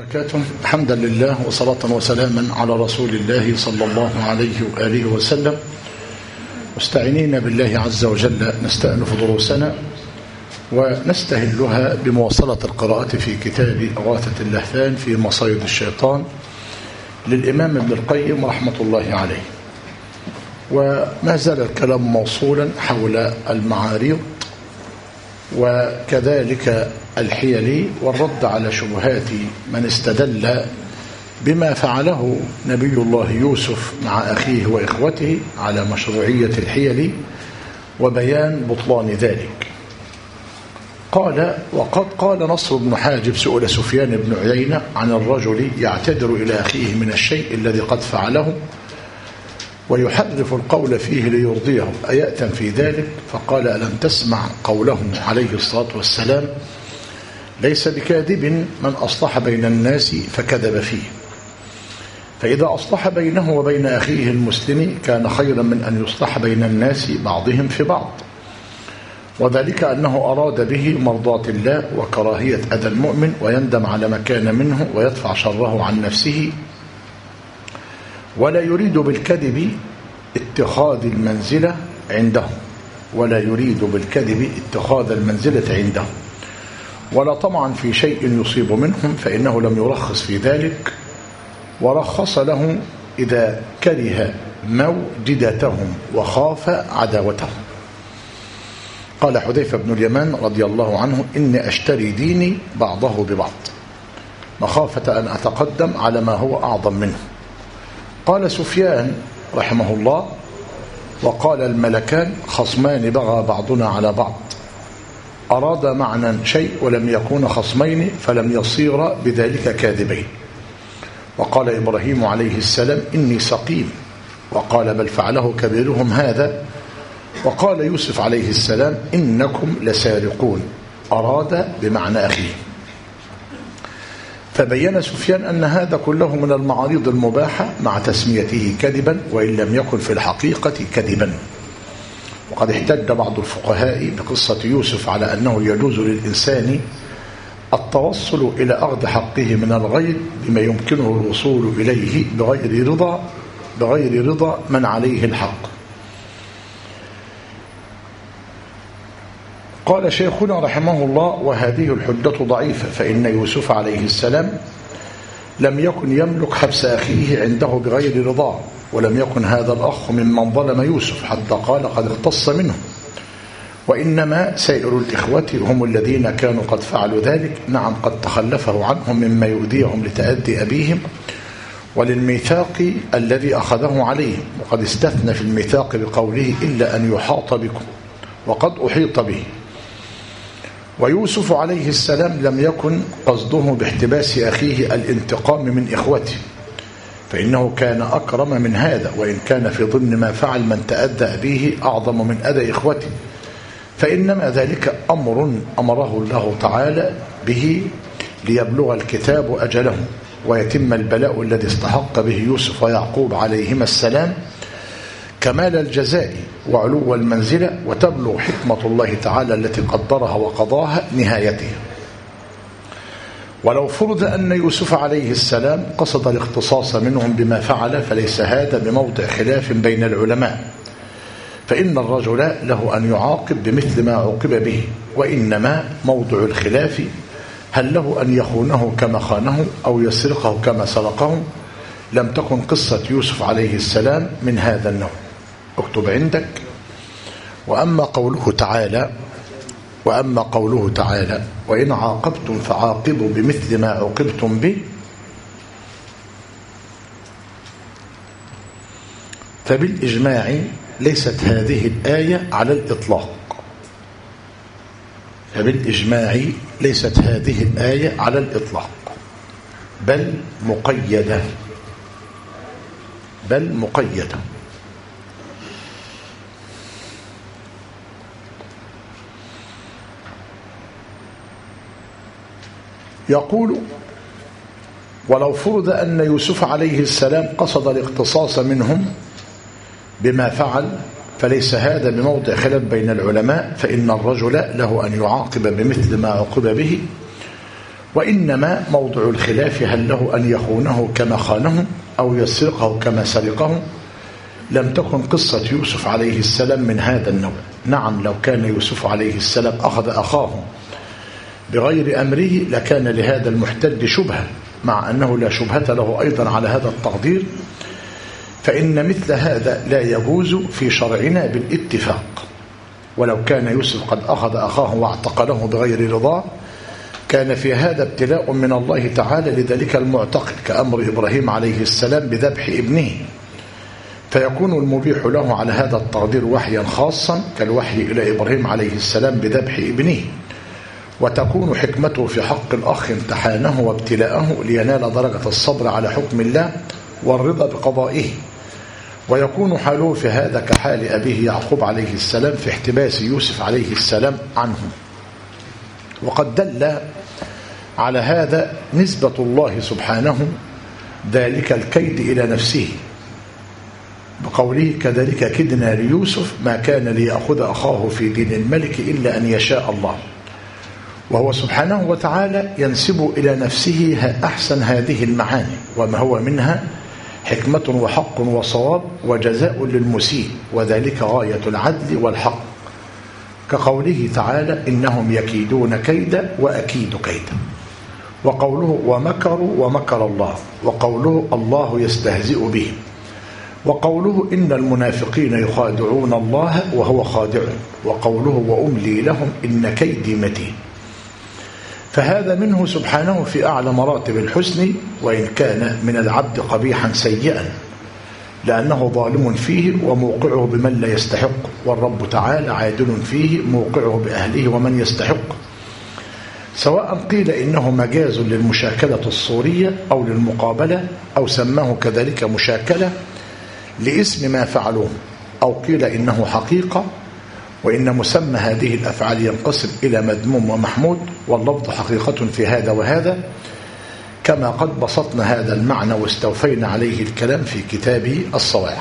وبركاته. حمدا لله وصلاة وسلاما على رسول الله صلى الله عليه وآله وسلم، مستعينين بالله عز وجل نستأنف دروسنا ونستهلها بمواصلة القراءة في كتاب إغاثة اللهفان في مصايد الشيطان للإمام ابن القيم رحمة الله عليه. وما زال الكلام موصولا حول المعاريض وكذلك الحيل والرد على شبهات من استدل بما فعله نبي الله يوسف مع أخيه وإخوته على مشروعية الحيل وبيان بطلان ذلك. قال: وقد قال نصر بن حاجب سئل سفيان بن عيينة عن الرجل يعتذر إلى أخيه من الشيء الذي قد فعله ويحرف القول فيه ليرضيه، أيأتم في ذلك؟ فقال: ألم تسمع قوله عليه الصلاة والسلام: ليس بكاذب من أصلح بين الناس فكذب فيه، فإذا أصلح بينه وبين أخيه المسلم كان خيرا من أن يصلح بين الناس بعضهم في بعض، وذلك أنه أراد به مرضاة الله وكراهية أذى المؤمن ويندم على ما كان منه ويدفع شره عن نفسه، ولا يريد بالكذب اتخاذ المنزلة عنده عنده ولا طمعا في شيء يصيب منهم، فإنه لم يرخص في ذلك، ورخص له إذا كره موجدتهم وخاف عداوتهم. قال حذيفة بن اليمان رضي الله عنه: إني أشتري ديني بعضه ببعض مخافة أن أتقدم على ما هو أعظم منه. قال سفيان رحمه الله: وقال الملكان خصمان بغى بعضنا على بعض، أراد معنى شيء ولم يكون خصمين فلم يصير بذلك كاذبين. وقال إبراهيم عليه السلام: إني سقيم، وقال: بل فعله كبيرهم هذا. وقال يوسف عليه السلام: إنكم لسارقون، أراد بمعنى أخيه. فبين سفيان أن هذا كله من المعارض المباحة مع تسميته كذبا وإن لم يكن في الحقيقة كذبا. وقد احتج بعض الفقهاء بقصة يوسف على أنه يجوز للإنسان التوصل إلى أخذ حقه من الغير بما يمكنه الوصول إليه بغير رضا من عليه الحق. قال شيخنا رحمه الله: وهذه الحجة ضعيفة، فإن يوسف عليه السلام لم يكن يملك حبس أخيه عنده بغير رضاه، ولم يكن هذا الأخ ممن ظلم يوسف حتى قال قد اختص منه، وإنما سائر الإخوة هم الذين كانوا قد فعلوا ذلك. نعم، قد تخلفه عنهم مما يؤذيهم لتأدي أبيهم وللميثاق الذي أخذه عليهم، وقد استثنى في الميثاق بقوله: إلا أن يحاط بكم، وقد أحيط به. ويوسف عليه السلام لم يكن قصده باحتباس أخيه الانتقام من إخوته، فإنه كان أكرم من هذا، وإن كان في ضمن ما فعل من تأذى به أعظم من أذى إخوته، فإنما ذلك أمره الله تعالى به ليبلغ الكتاب أجله ويتم البلاء الذي استحق به يوسف ويعقوب عليهما السلام كمال الجزاء وعلو المنزلة، وتبلغ حكمة الله تعالى التي قدرها وقضاها نهايته. ولو فرض أن يوسف عليه السلام قصد الاختصاص منهم بما فعل فليس هذا بموضع خلاف بين العلماء، فإن الرجل له أن يعاقب بمثل ما عوقب به، وإنما موضع الخلاف هل له أن يخونه كما خانه أو يسرقه كما سرقه. لم تكن قصة يوسف عليه السلام من هذا النوع. اكتب عندك: وأما قوله تعالى وإن عاقبتم فعاقبوا بمثل ما عوقبتم به، فبالإجماع ليست هذه الآية على الإطلاق، بل مقيدة. يقول: ولو فرض أن يوسف عليه السلام قصد الاقتصاص منهم بما فعل فليس هذا بموضع خلاف بين العلماء، فإن الرجل له أن يعاقب بمثل ما عوقب به، وإنما موضع الخلاف هل له أن يخونه كما خانه أو يسرقه كما سرقه. لم تكن قصة يوسف عليه السلام من هذا النوع. نعم، لو كان يوسف عليه السلام أخذ أخاه بغير أمره لكان لهذا المحتج شبهة، مع أنه لا شبهة له أيضا على هذا التقدير، فإن مثل هذا لا يجوز في شرعنا بالاتفاق. ولو كان يوسف قد أخذ أخاه واعتقله بغير رضاه كان في هذا ابتلاء من الله تعالى لذلك المعتقل، كأمر إبراهيم عليه السلام بذبح ابنه، فيكون المبيح له على هذا التقدير وحيا خاصا كالوحي إلى إبراهيم عليه السلام بذبح ابنه، وتكون حكمته في حق الأخ امتحانه وابتلاءه لينال درجة الصبر على حكم الله والرضا بقضائه. ويكون حاله في هذا كحال أبيه يعقوب عليه السلام في احتباس يوسف عليه السلام عنه. وقد دل على هذا نسبة الله سبحانه ذلك الكيد إلى نفسه بقوله كذلك كدنا ليوسف ما كان ليأخذ أخاه في دين الملك إلا أن يشاء الله. وهو سبحانه وتعالى ينسب إلى نفسه أحسن هذه المعاني، وما هو منها حكمة وحق وصواب وجزاء للمسيء، وذلك غاية العدل والحق، كقوله تعالى إنهم يكيدون كيدا وأكيد كيدا، وقوله ومكروا ومكر الله، وقوله الله يستهزئ بهم، وقوله إن المنافقين يخادعون الله وهو خادع، وقوله وأملي لهم إن كيدي متين. فهذا منه سبحانه في أعلى مراتب الحسن، وإن كان من العبد قبيحا سيئا لأنه ظالم فيه وموقعه بمن لا يستحق، والرب تعالى عادل فيه موقعه بأهله ومن يستحق، سواء قيل إنه مجاز للمشاكلة الصورية أو للمقابلة أو سماه كذلك مشاكلة لاسم ما فعلوه، أو قيل إنه حقيقة، وإن مسمى هذه الأفعال ينقسم إلى مذموم ومحمود، واللفظ حقيقة في هذا وهذا، كما قد بسطنا هذا المعنى واستوفينا عليه الكلام في كتاب الصواعق.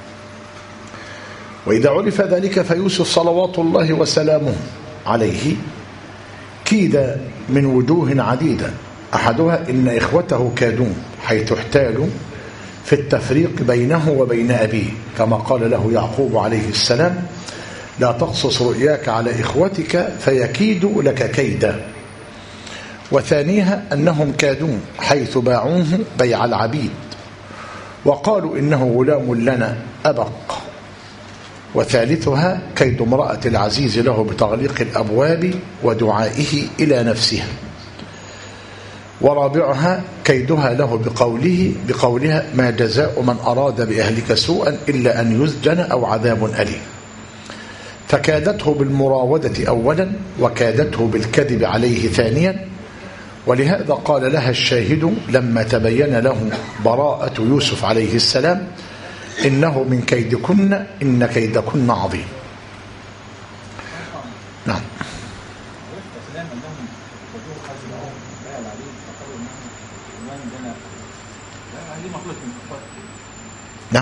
وإذا عرف ذلك فيوسف صلوات الله وسلامه عليه كيد من وجوه عديدة، أحدها إن إخوته كادون حيث احتالوا في التفريق بينه وبين أبيه، كما قال له يعقوب عليه السلام لا تقصص رؤياك على إخوتك فيكيدوا لك كيدا. وثانيها أنهم كادون حيث باعوه بيع العبيد وقالوا إنه غلام لنا أبق. وثالثها كيد امرأة العزيز له بتغليق الأبواب ودعائه إلى نفسها. ورابعها كيدها له بقولها ما جزاء من أراد بأهلك سوءا إلا أن يسجن أو عذاب أليم. فكادته بالمراودة أولا وكادته بالكذب عليه ثانيا، ولهذا قال لها الشاهد لما تبين له براءة يوسف عليه السلام إنه من كيدكن إن كيدكن عظيم. نعم. نعم.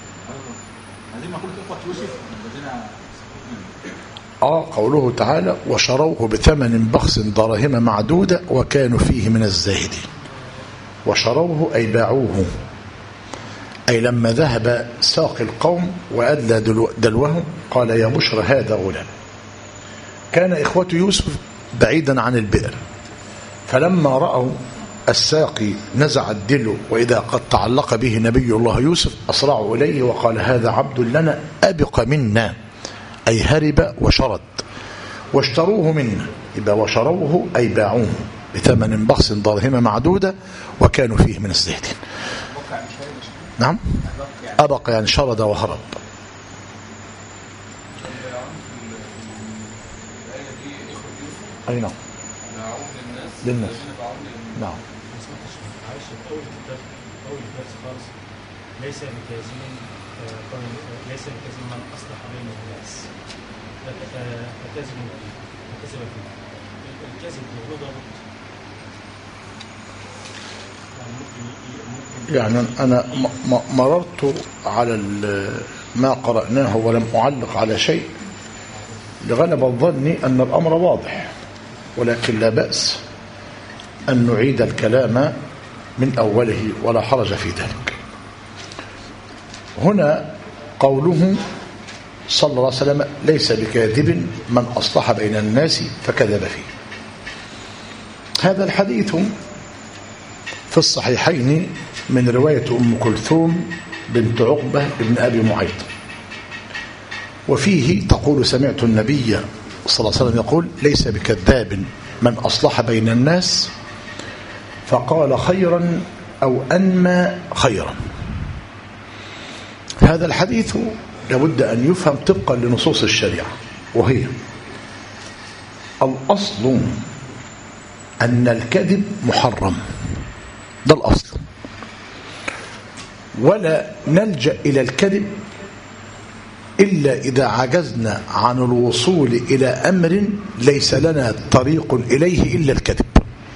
قوله تعالى وشروه بثمن بخس دراهم معدودة وكانوا فيه من الزاهدين. وشروه أي باعوه، أي لما ذهب ساقي القوم وأدلى دلوهم قال يا بشر هذا غلام. كان إخوة يوسف بعيدا عن البئر، فلما رأوا الساقي نزع الدلو وإذا قد تعلق به نبي الله يوسف أسرعوا إليه وقال هذا عبد لنا أبق منا، أي هرب وشرد، واشتروه منا، يبقى وشروه أي باعوه بثمن بخس دراهم معدودة وكانوا فيه من الزاهدين. نعم. أبق يعني شرد وهرب. أي نعم للناس. نعم. ليس بكاذب من أصلح بين الناس فكذب فيه الكذب له يعني أنا مررت على ما قرأناه ولم أعلق على شيء لغلب الظن أن الأمر واضح، ولكن لا بأس أن نعيد الكلام من أوله ولا حرج في ذلك. هنا قوله صلى الله عليه وسلم ليس بكاذب من أصلح بين الناس فكذب فيه. هذا الحديث في الصحيحين من رواية أم كلثوم بنت عقبة بن أبي معيط، وفيه تقول سمعت النبي صلى الله عليه وسلم يقول ليس بكذاب من أصلح بين الناس فقال خيرا أو أنمى خيرا. هذا الحديث لابد أن يفهم طبقا لنصوص الشريعة، وهي الأصل أن الكذب محرم، ده الأصل، ولا نلجأ إلى الكذب إلا إذا عجزنا عن الوصول إلى أمر ليس لنا طريق إليه إلا الكذب.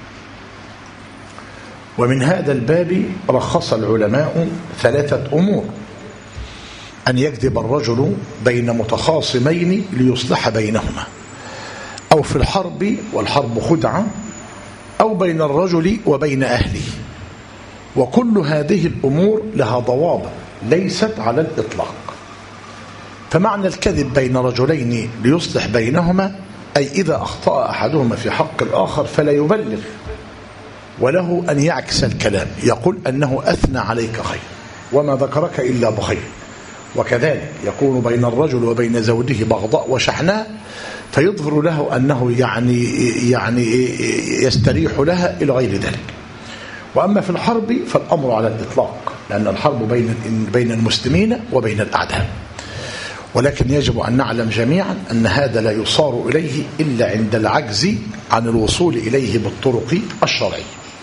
ومن هذا الباب رخص العلماء 3 أمور: أن يكذب الرجل بين متخاصمين ليصلح بينهما، أو في الحرب والحرب خدعة، أو بين الرجل وبين أهله. وكل هذه الأمور لها ضوابط ليست على الإطلاق. فمعنى الكذب بين رجلين ليصلح بينهما أي إذا أخطأ أحدهما في حق الآخر فلا يبلغ، وله أن يعكس الكلام يقول أنه أثنى عليك خير وما ذكرك إلا بخير. وكذلك يكون بين الرجل وبين زوجه بغضاء وشحناء فيظهر له أنه يعني يستريح لها إلى غير ذلك. وأما في الحرب فالأمر على الإطلاق، لأن الحرب بين المسلمين وبين الأعداء. ولكن يجب أن نعلم جميعا أن هذا لا يصار إليه إلا عند العجز عن الوصول إليه بالطرق الشرعية.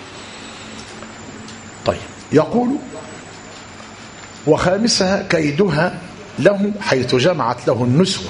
طيب، يقول وخامسها كيدها له حيث جمعت له النسوة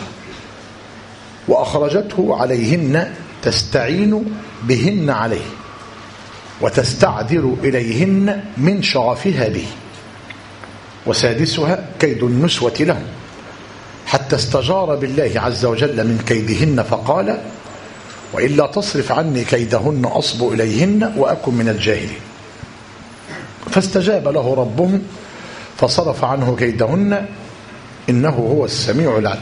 وأخرجته عليهن تستعين بهن عليه وتستعذر إليهن من شغفها به. وسادسها كيد النسوة له حتى استجار بالله عز وجل من كيدهن فقال وإلا تصرف عني كيدهن أصب إليهن وأكن من الجاهلين. فاستجاب له ربه فصرف عنه كيدهن إنه هو السميع العليم.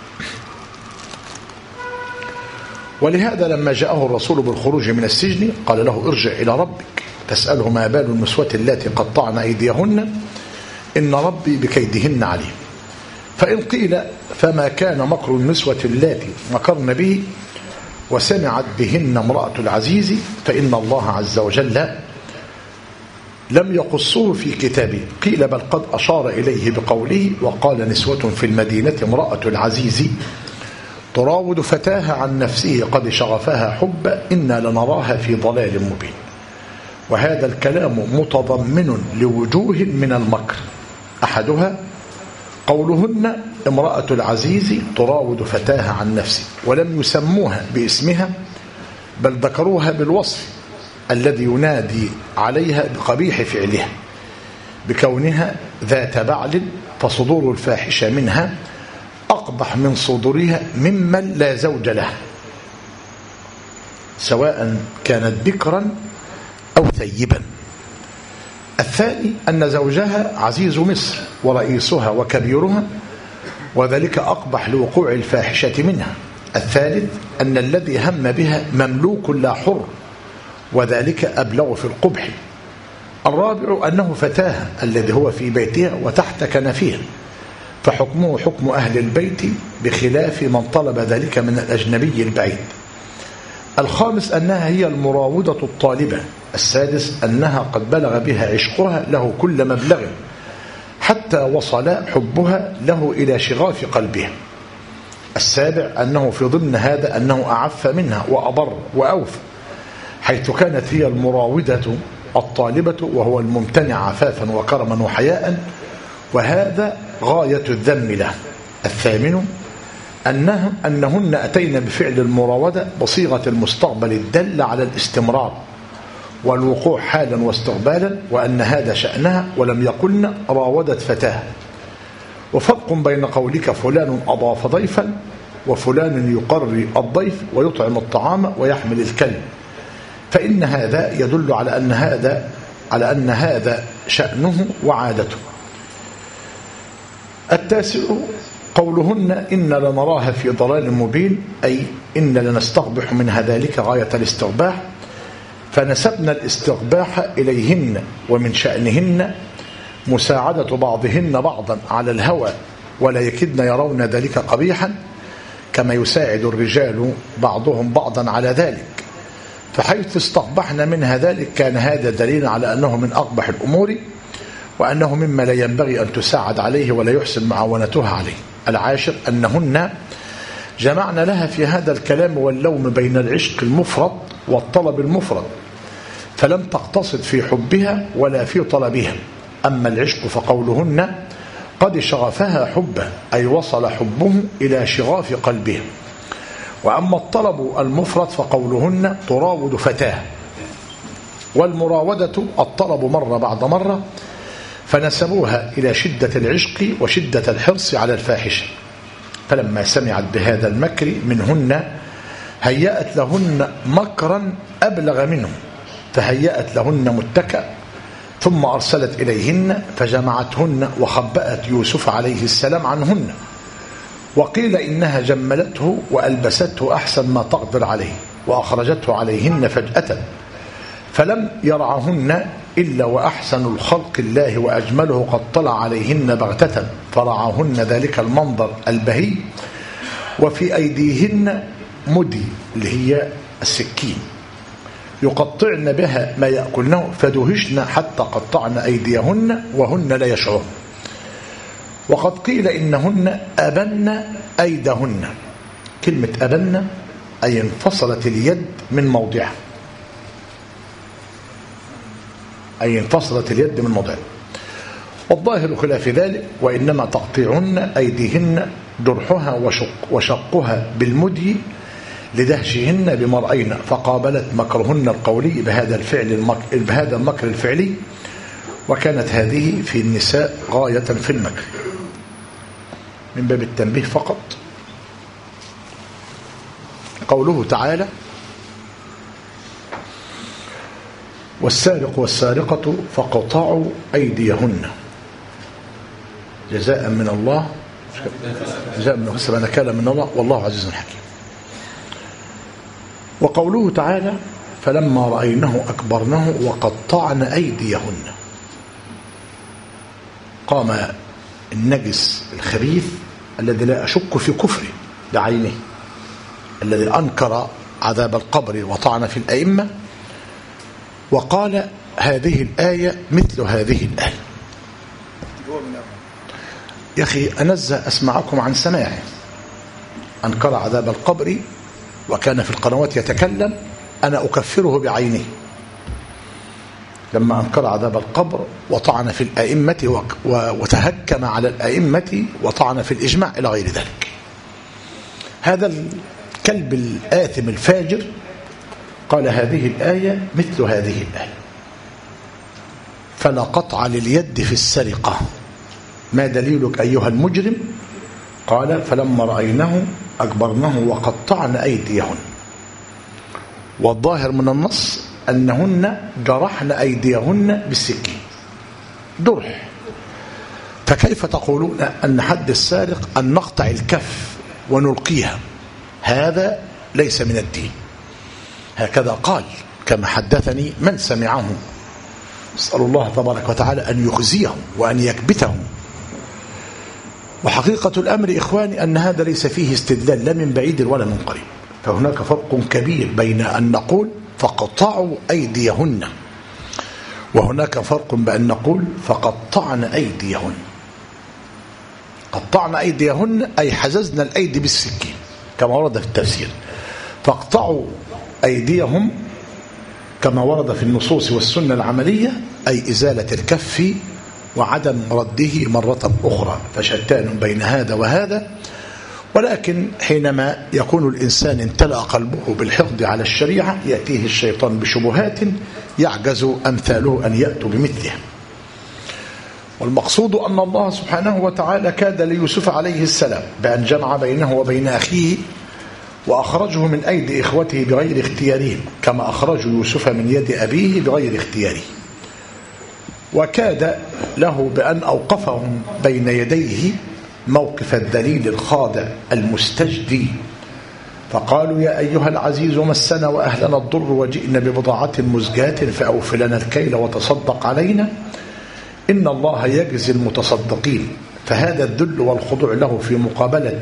ولهذا لما جاءه الرسول بالخروج من السجن قال له ارجع إلى ربك تسأله ما بال النسوة اللاتي قطعن أيديهن إن ربي بكيدهن عليم. فإن قيل فما كان مكر النسوة اللاتي مكرن به وسمعت بهن امرأة العزيز فإن الله عز وجل لم يقصه في كتابه. قيل بل قد أشار إليه بقوله وقال نسوة في المدينة امرأة العزيز تراود فتاها عن نفسه قد شغفها حب إنا لنراها في ضلال مبين. وهذا الكلام متضمن لوجوه من المكر، أحدها قولهن امرأة العزيز تراود فتاها عن نفسه، ولم يسموها باسمها بل ذكروها بالوصف الذي ينادي عليها بقبيح فعلها بكونها ذات بعل، فصدور الفاحشة منها أقبح من صدورها ممن لا زوج له سواء كانت بكرا أو ثيبا. الثاني أن زوجها عزيز مصر ورئيسها وكبيرها وذلك أقبح لوقوع الفاحشة منها. الثالث أن الذي هم بها مملوك لا حر وذلك أبلغ في القبح. الرابع أنه فتاها الذي هو في بيتها وتحت كنفها فحكمه حكم أهل البيت بخلاف من طلب ذلك من الأجنبي البعيد. الخامس أنها هي المراودة الطالبة. السادس أنها قد بلغ بها عشقها له كل مبلغ حتى وصل حبها له إلى شغاف قلبها. السابع أنه في ضمن هذا أنه أعف منها وأبر وأوفى حيث كانت هي المراودة الطالبة وهو الممتنع عفافا وكرما وحياء، وهذا غاية الذم له. الثامن أنهن أتينا بفعل المراودة بصيغة المستقبل الدل على الاستمرار والوقوع حالا واستقبالا، وأن هذا شأنها ولم يقلن راودت فتاة. وفرق بين قولك فلان أضاف ضيفا وفلان يقري الضيف ويطعم الطعام ويحمل الكلب، فإن هذا يدل على أن هذا شأنه وعادته. التاسع قولهن إن لنراها في ضلال مبين، أي إن لنستقبح منها ذلك غاية الاستقباح، فنسبنا الاستقباح إليهن، ومن شأنهن مساعدة بعضهن بعضا على الهوى ولا يكدن يرون ذلك قبيحا، كما يساعد الرجال بعضهم بعضا على ذلك. فحيث استقبحنا منها ذلك كان هذا دليل على أنه من أقبح الأمور، وأنه مما لا ينبغي أن تساعد عليه ولا يحسن معاونتها عليه. العاشر أنهن جمعنا لها في هذا الكلام واللوم بين العشق المفرط والطلب المفرط، فلم تقتصد في حبها ولا في طلبها. أما العشق فقولهن قد شغفها حبه، أي وصل حبه إلى شغاف قلبها. وأما الطلب المفرط فقولهن تراود فتاه، والمراودة الطلب مرة بعد مرة، فنسبوها إلى شدة العشق وشدة الحرص على الفاحشة. فلما سمعت بهذا المكر منهن هيأت لهن مكرا أبلغ منه، فهيأت لهن متكأ، ثم أرسلت إليهن فجمعتهن وخبأت يوسف عليه السلام عنهن، وقيل إنها جملته وألبسته أحسن ما تقدر عليه، وأخرجته عليهن فجأة، فلم يرعهن إلا وأحسن الخلق الله وأجمله قد طلع عليهن بغتة، فرعهن ذلك المنظر البهي. وفي أيديهن مدي، اللي هي السكين، يقطعن بها ما يأكلنه، فدهشن حتى قطعن أيديهن وهن لا يشعرن. وقد قيل إنهن أبن أيدهن. كلمة أبن أي انفصلت اليد من موضعها، أي انفصلت اليد من موضعها. والظاهر خلاف ذلك، وإنما تقطيعن أيديهن درحها وشقها بالمدي لدهشهن بمرأين، فقابلت مكرهن القولي بهذا المكر الفعلي، وكانت هذه في النساء غاية في المكر. من باب التنبيه فقط، قوله تعالى والسارق والسارقة فقطعوا أيديهن جزاء من الله، جزاء من حسب نكالا من الله والله عزيز حكيم. وقوله تعالى فلما رأينه أكبرنه وقطعن أيديهن، قام النجس الخبيث الذي لا أشك في كفره بعينه، الذي أنكر عذاب القبر وطعن في الأئمة، وقال هذه الآية مثل هذه الآية. يا أخي أنزه أسمعكم عن سماعه، أنكر عذاب القبر وكان في القنوات يتكلم، أنا أكفره بعينه لما أنكر عذاب القبر وطعن في الأئمة وتهكم على الأئمة وطعن في الإجماع إلى غير ذلك. هذا الكلب الآثم الفاجر قال هذه الآية مثل هذه الآية، فلا قطع لليد في السرقة، ما دليلك أيها المجرم؟ قال فلما رأينه أكبرنه وقطعن أيديهن. والظاهر من النص أنهن جرحن أيديهن بالسكين درح، فكيف تقولون أن حد السارق أن نقطع الكف ونلقيها؟ هذا ليس من الدين. هكذا قال كما حدثني من سمعه، أسأل الله تبارك وتعالى أن يخزيهم وأن يكبتهم. وحقيقة الأمر إخواني أن هذا ليس فيه استدلال لا من بعيد ولا من قريب، فهناك فرق كبير بين أن نقول فقطعوا أيديهن، وهناك فرق بأن نقول فقطعن أيديهن. قطعن أيديهن أي حززنا الأيدي بالسكين كما ورد في التفسير، فاقطعوا أيديهم كما ورد في النصوص والسنة العملية أي إزالة الكف وعدم رده مرة أخرى، فشتان بين هذا وهذا. ولكن حينما يكون الإنسان امتلأ قلبه بالحقد على الشريعة يأتيه الشيطان بشبهات يعجز أمثاله أن يأتوا بمثلها. والمقصود أن الله سبحانه وتعالى كاد ليوسف عليه السلام بأن جمع بينه وبين أخيه وأخرجه من أيدي إخوته بغير اختيارهم كما أخرجوا يوسف من يد أبيه بغير اختياره. وكاد له بأن أوقفهم بين يديه موقف الدليل الخاضع المستجدي، فقالوا يا أيها العزيز مسنا وأهلنا الضر وجئنا ببضاعة مزجاة فأوف لنا الكيل وتصدق علينا إن الله يجزي المتصدقين. فهذا الذل والخضوع له في مقابلة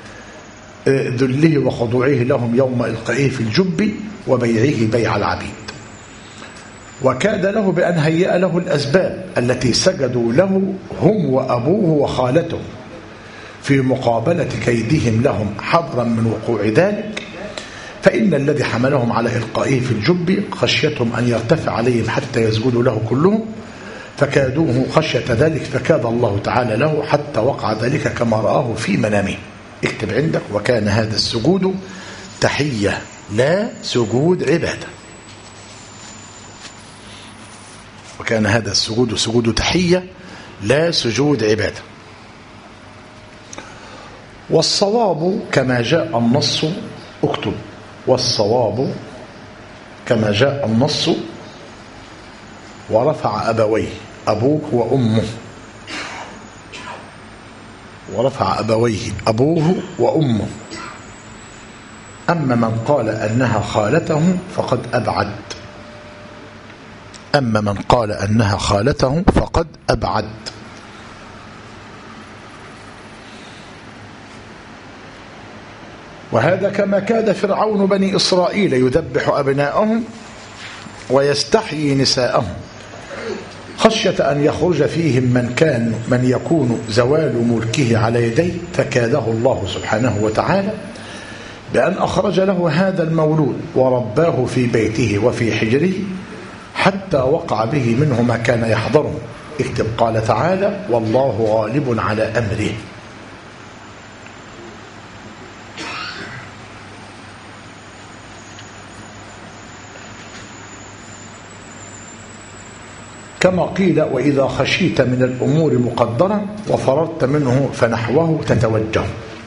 ذله وخضوعه لهم يوم إلقائه في الجب وبيعه بيع العبيد. وكاد له بأن هيأ له الأسباب التي سجدوا له هم وأبوه وخالته في مقابلة كيدهم لهم حذرا من وقوع ذلك، فإن الذي حملهم على إلقائه في الجب خشيتهم أن يرتفع عليهم حتى يسجدوا له كلهم، فكادوه خشية ذلك فكاد الله تعالى له حتى وقع ذلك كما رآه في منامه. اكتب عندك: وكان هذا السجود تحية لا سجود عبادة. وكان هذا السجود سجود تحية لا سجود عبادة. والصواب كما جاء النص، اكتب: والصواب كما جاء النص ورفع أبويه، أبوه وأمه، ورفع أبويه أبوه وأمه. أما من قال أنها خالته فقد أبعد. أما من قال أنها خالته فقد أبعد. وهذا كما كاد فرعون بني إسرائيل يذبح أبناءهم ويستحيي نساءهم خشية أن يخرج فيهم من يكون زوال ملكه على يديه، فكاده الله سبحانه وتعالى بأن أخرج له هذا المولود ورباه في بيته وفي حجره حتى وقع به منه ما كان يحضره. اكتب: قال تعالى: والله غالب على أمره. كما قيل: وإذا خشيت من الأمور مقدرا وفررت منه فنحوه تتوجه.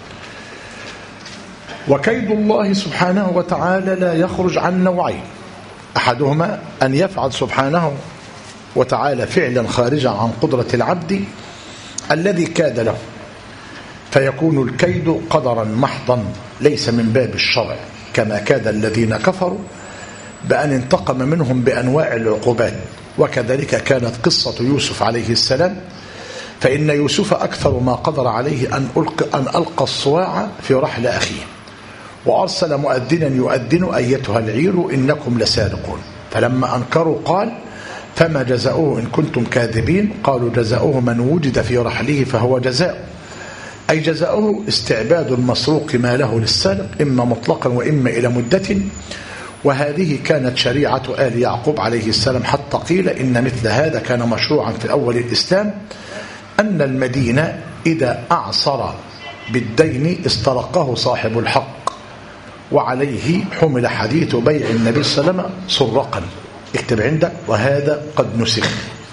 وكيد الله سبحانه وتعالى لا يخرج عن نوعين: أحدهما أن يفعل سبحانه وتعالى فعلا خارجا عن قدرة العبد الذي كاد له، فيكون الكيد قدرا محضا ليس من باب الشرع، كما كاد الذين كفروا بأن انتقم منهم بأنواع العقوبات. وكذلك كانت قصة يوسف عليه السلام، فإن يوسف أكثر ما قدر عليه أن ألقى الصواع في رحل أخيه، وأرسل مؤذنا يؤذن: أيتها العير إنكم لسارقون. فلما أنكروا قال: فما جزاؤه إن كنتم كاذبين؟ قالوا: جزاؤه من وجد في رحله فهو جزاؤه، أي جزاؤه استعباد المسروق ما له للسارق إما مطلقا وإما إلى مدة. وهذه كانت شريعة آل يعقوب عليه السلام، حتى قيل إن مثل هذا كان مشروعا في أول الإسلام، أن المدينة إذا أعصر بالدين استرقه صاحب الحق، وعليه حمل حديث بيع النبي صلى الله عليه وسلم سرقا. اكتب عندك: وهذا قد نسخ.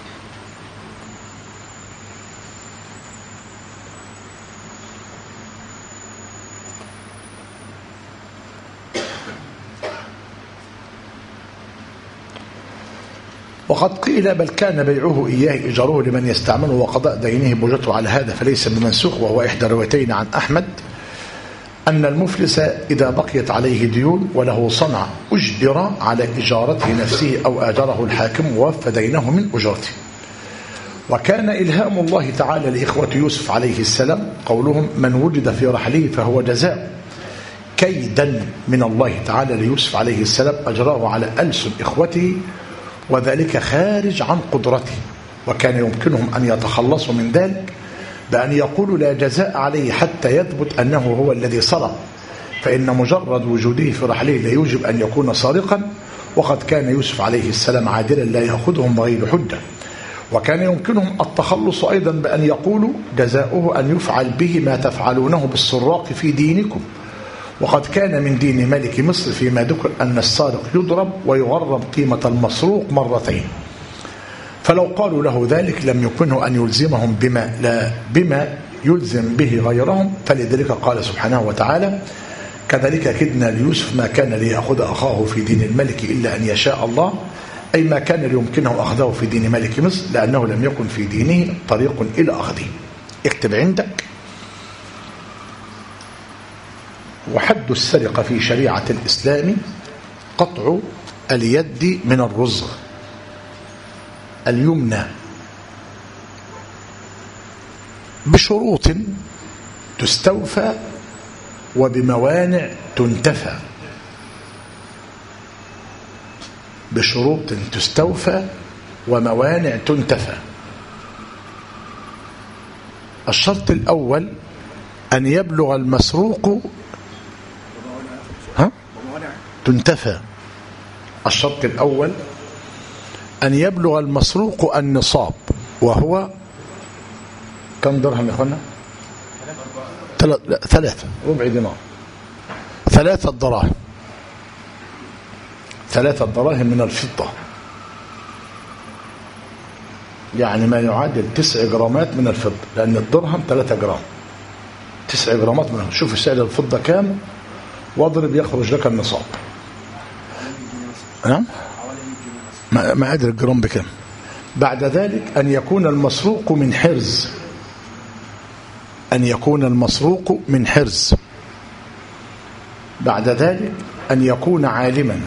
وقد قيل: بل كان بيعه إياه إجاره لمن يستعمله وقضاء دينه بوجته على هذا، فليس بمنسوخ. وهو إحدى الروايتين عن أحمد أن المفلس إذا بقيت عليه ديون وله صنع أجبر على إجارته نفسه أو آجره الحاكم ووفى دينه من أجرته. وكان إلهام الله تعالى لإخوة يوسف عليه السلام قولهم: من وجد في رحله فهو جزاء، كيدا من الله تعالى ليوسف عليه السلام أجراه على ألسن إخوته، وذلك خارج عن قدرته. وكان يمكنهم أن يتخلصوا من ذلك بأن يقولوا لا جزاء عليه حتى يثبت أنه هو الذي سرق، فإن مجرد وجوده في رحله لا يوجب أن يكون سارقا، وقد كان يوسف عليه السلام عادلا لا يأخذهم بغير حجة. وكان يمكنهم التخلص أيضا بأن يقولوا جزاؤه أن يفعل به ما تفعلونه بالسراق في دينكم، وقد كان من دين ملك مصر فيما ذكر أن السارق يضرب ويغرم قيمة المسروق مرتين. فلو قالوا له ذلك لم يمكنه أن يلزمهم بما يلزم به غيرهم، فلذلك قال سبحانه وتعالى: كذلك كدنا ليوسف ما كان ليأخذ أخاه في دين الملك إلا أن يشاء الله، أي ما كان ليمكنه أخذه في دين ملك مصر لأنه لم يكن في دينه طريق إلى أخذه. اكتب عندك: وحد السرقة في شريعة الإسلام قطع اليد من الرزغ اليمنى بشروط تستوفى وبموانع تنتفى. بشروط تستوفى وموانع تنتفى. الشرط الأول أن يبلغ المسروق تنتفى. الشرط الأول أن يبلغ المسروق النصاب، وهو كم درهم يا أخوانا؟ 3 ربع دينار، 3 دراهم، 3 دراهم من الفضة، يعني ما يعادل 9 جرامات من الفضة، لأن الدرهم 3 جرام، 9 جرامات منهم. شوف سعر الفضة كام واضرب يخرج لك النصاب. نعم، ما أدري الجرام بكم. بعد ذلك أن يكون المسروق من حرز، أن يكون المسروق من حرز. بعد ذلك أن يكون عالما،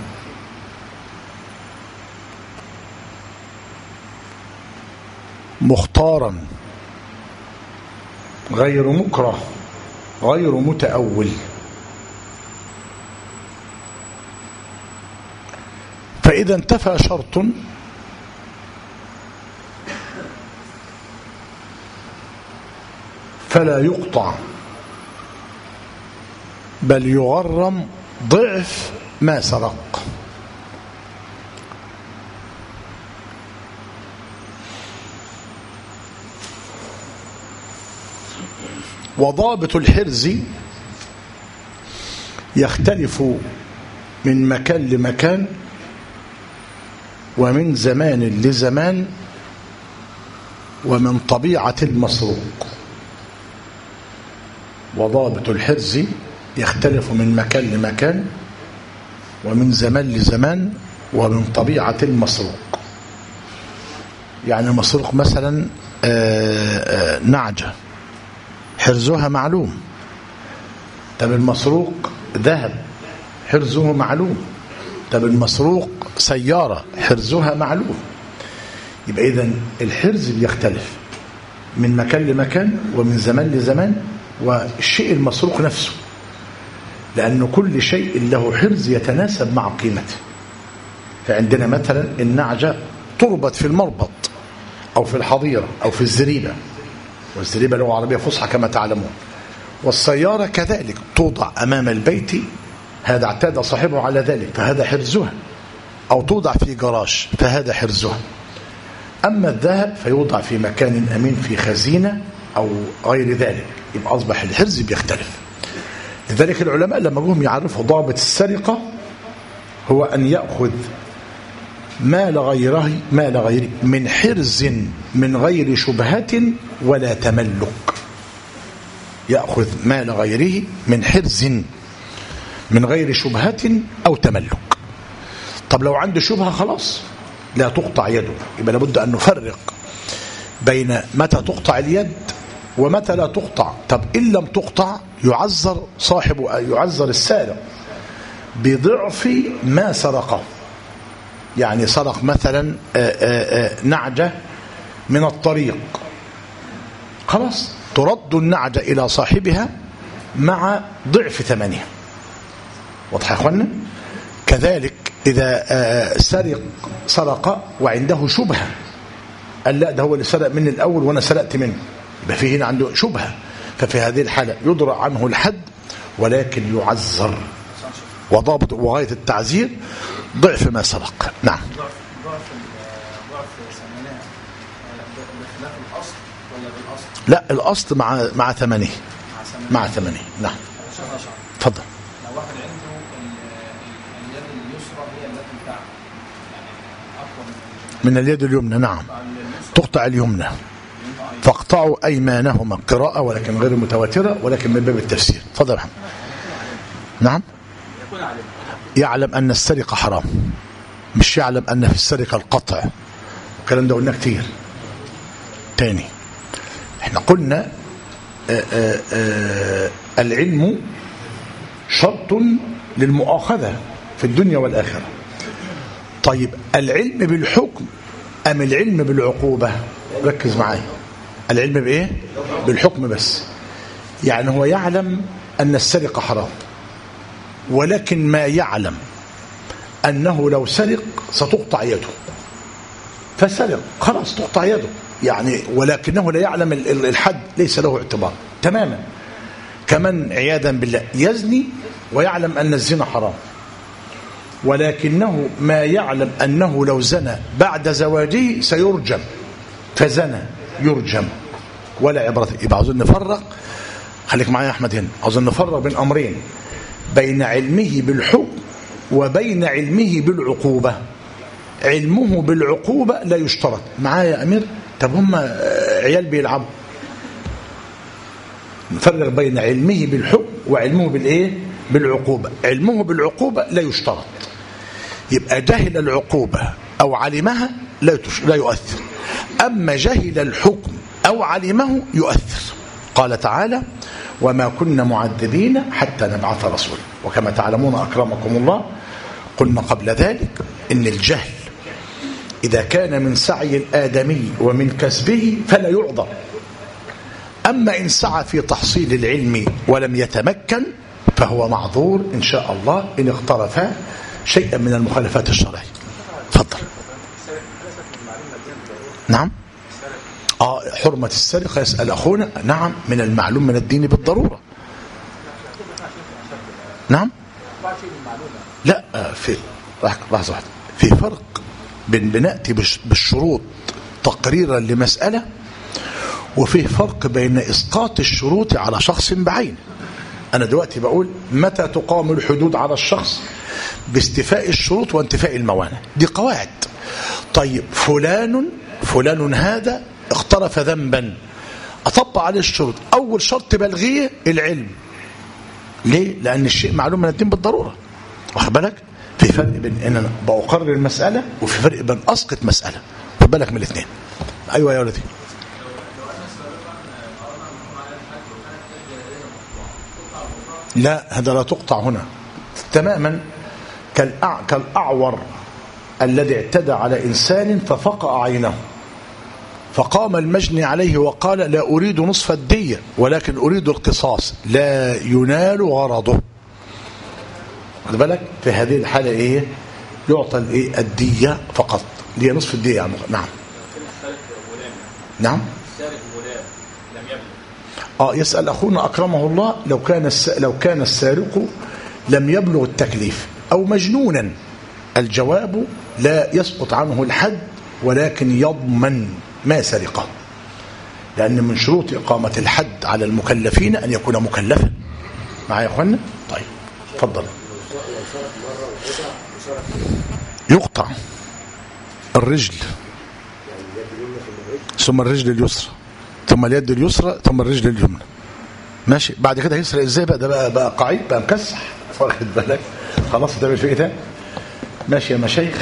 مختارا، غير مكره، غير متأول. فإذا انتفى شرط فلا يقطع بل يغرم ضعف ما سرق. وضابط الحرز يختلف من مكان لمكان ومن زمان لزمان ومن طبيعة المسروق. وضابط الحرز يختلف من مكان لمكان ومن زمان لزمان ومن طبيعة المسروق. يعني مسروق مثلا نعجة حرزها معلوم. طب المسروق ذهب حرزه معلوم. طب المسروق سيارة حرزها معلوم. يبقى إذن الحرز بيختلف من مكان لمكان ومن زمان لزمان، والشيء المسروق نفسه، لأن كل شيء له حرز يتناسب مع قيمته. فعندنا مثلا النعجة تربط في المربط أو في الحظيرة أو في الزريبة، والزريبة لغة عربية فصحى كما تعلمون. والسيارة كذلك توضع أمام البيت، هذا اعتاد صاحبه على ذلك فهذا حرزها، أو توضع في جراج فهذا حرزها. أما الذهب فيوضع في مكان أمين في خزينة أو غير ذلك، يبقى أصبح الحرز بيختلف. لذلك العلماء لما جم يعرفوا ضابط السرقة هو أن يأخذ مال غيره من حرز من غير شبهة ولا تملك. يأخذ مال غيره من حرز من غير شبهة أو تملك. طب لو عنده شبهة خلاص لا تقطع يده. يبقى لابد أن نفرق بين متى تقطع اليد ومتى لا تقطع. طب إن لم تقطع يعذر صاحبه، يعذر السارق بضعف ما سرقه. يعني سرق مثلا نعجة من الطريق، خلاص ترد النعجة إلى صاحبها مع ضعف ثمنها. واضح يا أخوانا؟ كذلك إذا سرق وعنده شبهة، قال لا ده هو اللي سرق مني الأول وأنا سرقت منه، يبقى فيه هنا عنده شبهة، ففي هذه الحالة يدرع عنه الحد ولكن يعذر. وضابط وغاية التعزير ضعف ما سرق. نعم. ضعف ثمنها بخلاف الأصل ولا بالأصل؟ لا، الأصل مع ثمنه. مع ثمنه. نعم. تفضل. لو واحد عنده اليد اليسرى هي التي تعمل، يعني أقوى من اليد اليمنى. نعم، تقطع اليمنى. فاقطعوا أيمانهما، قراءة ولكن غير متواترة ولكن من باب التفسير. تفضل يا محمد. نعم، يعلم أن السرقة حرام، مش يعلم أن في السرقة القطع. الكلام ده قلنا كتير. تاني احنا قلنا العلم شرط للمؤاخذة في الدنيا والآخرة. طيب العلم بالحكم أم العلم بالعقوبة؟ ركز معايا. العلم بإيه؟ بالحكم بس. يعني هو يعلم أن السرقة حرام، ولكن ما يعلم أنه لو سرق ستقطع يده، فسرق خلاص تقطع يده يعني، ولكنه لا يعلم الحد، ليس له اعتبار تماما. كمن عياذا بالله يزني ويعلم أن الزنا حرام، ولكنه ما يعلم أنه لو زنى بعد زواجه سيرجم، فزنى يرجم ولا عبرة. يبقى عاوزين نفرق، خليك معايا يا أحمد هنا، عاوزين نفرق بين أمرين، بين علمه بالحكم وبين علمه بالعقوبة. علمه بالعقوبة لا يشترط. معايا يا أمير؟ طب هم عيال بيلعبوا. نفرق بين علمه بالحكم وعلمه بالإيه؟ بالعقوبة. علمه بالعقوبة لا يشترط، يبقى جهل العقوبة أو علمها لا يؤثر. أما جهل الحكم أو علمه يؤثر. قال تعالى: وما كنا معذبين حتى نبعث رسولا. وكما تعلمون أكرمكم الله، قلنا قبل ذلك إن الجهل إذا كان من سعي الآدمي ومن كسبه فلا يعذر. أما إن سعى في تحصيل العلم ولم يتمكن فهو معذور إن شاء الله إن اقترف شيئا من المخالفات الشرعية. تفضل. نعم. حرمة السرقة يسأل أخونا. نعم، من المعلوم من الدين بالضرورة. نعم. لا، في لحظة واحدة، في فرق بين بنأتي بالشروط تقريرا لمسألة، وفيه فرق بين إسقاط الشروط على شخص بعينه. أنا دلوقتي بقول متى تقام الحدود على الشخص؟ باستيفاء الشروط وانتفاء الموانع، دي قواعد. طيب فلان هذا اقترف ذنبا، أطبق عليه الشروط. أول شرط بلغيه العلم. ليه؟ لأن الشيء معلوم من الدين بالضرورة. واخد بالك؟ في فرق بين ان انا بأقرر المسألة وفي فرق بين أسقط مسألة. خد بالك من الاثنين. أيوة يا ولدي. لا، هذا لا تقطع هنا تماما. كالأعور الذي اعتدى على إنسان ففقأ عينه، فقام المجني عليه وقال: لا أريد نصف الدية ولكن أريد القصاص، لا ينال غرضه. خد بالك؟ في هذه الحالة إيه؟ يعطى الدية فقط، اللي هي نصف الدية يعني. نعم. نعم. يسأل أخونا أكرمه الله: لو كان السارق لم يبلغ التكليف أو مجنونا، الجواب: لا يسقط عنه الحد ولكن يضمن ما سرقه، لأن من شروط إقامة الحد على المكلفين أن يكون مكلفا. معايا يا أخوانا؟ طيب تفضل. يقطع الرجل ثم الرجل اليسرى ثم اليد اليسرى ثم الرجل اليمنى. ماشي. بعد كده هيسرق ازاي بقى؟ ده بقى قعيد، بقى مكسح. واخد بالك؟ خلاص هتعمل فيه ايه ده؟ ماشي يا مشايخ.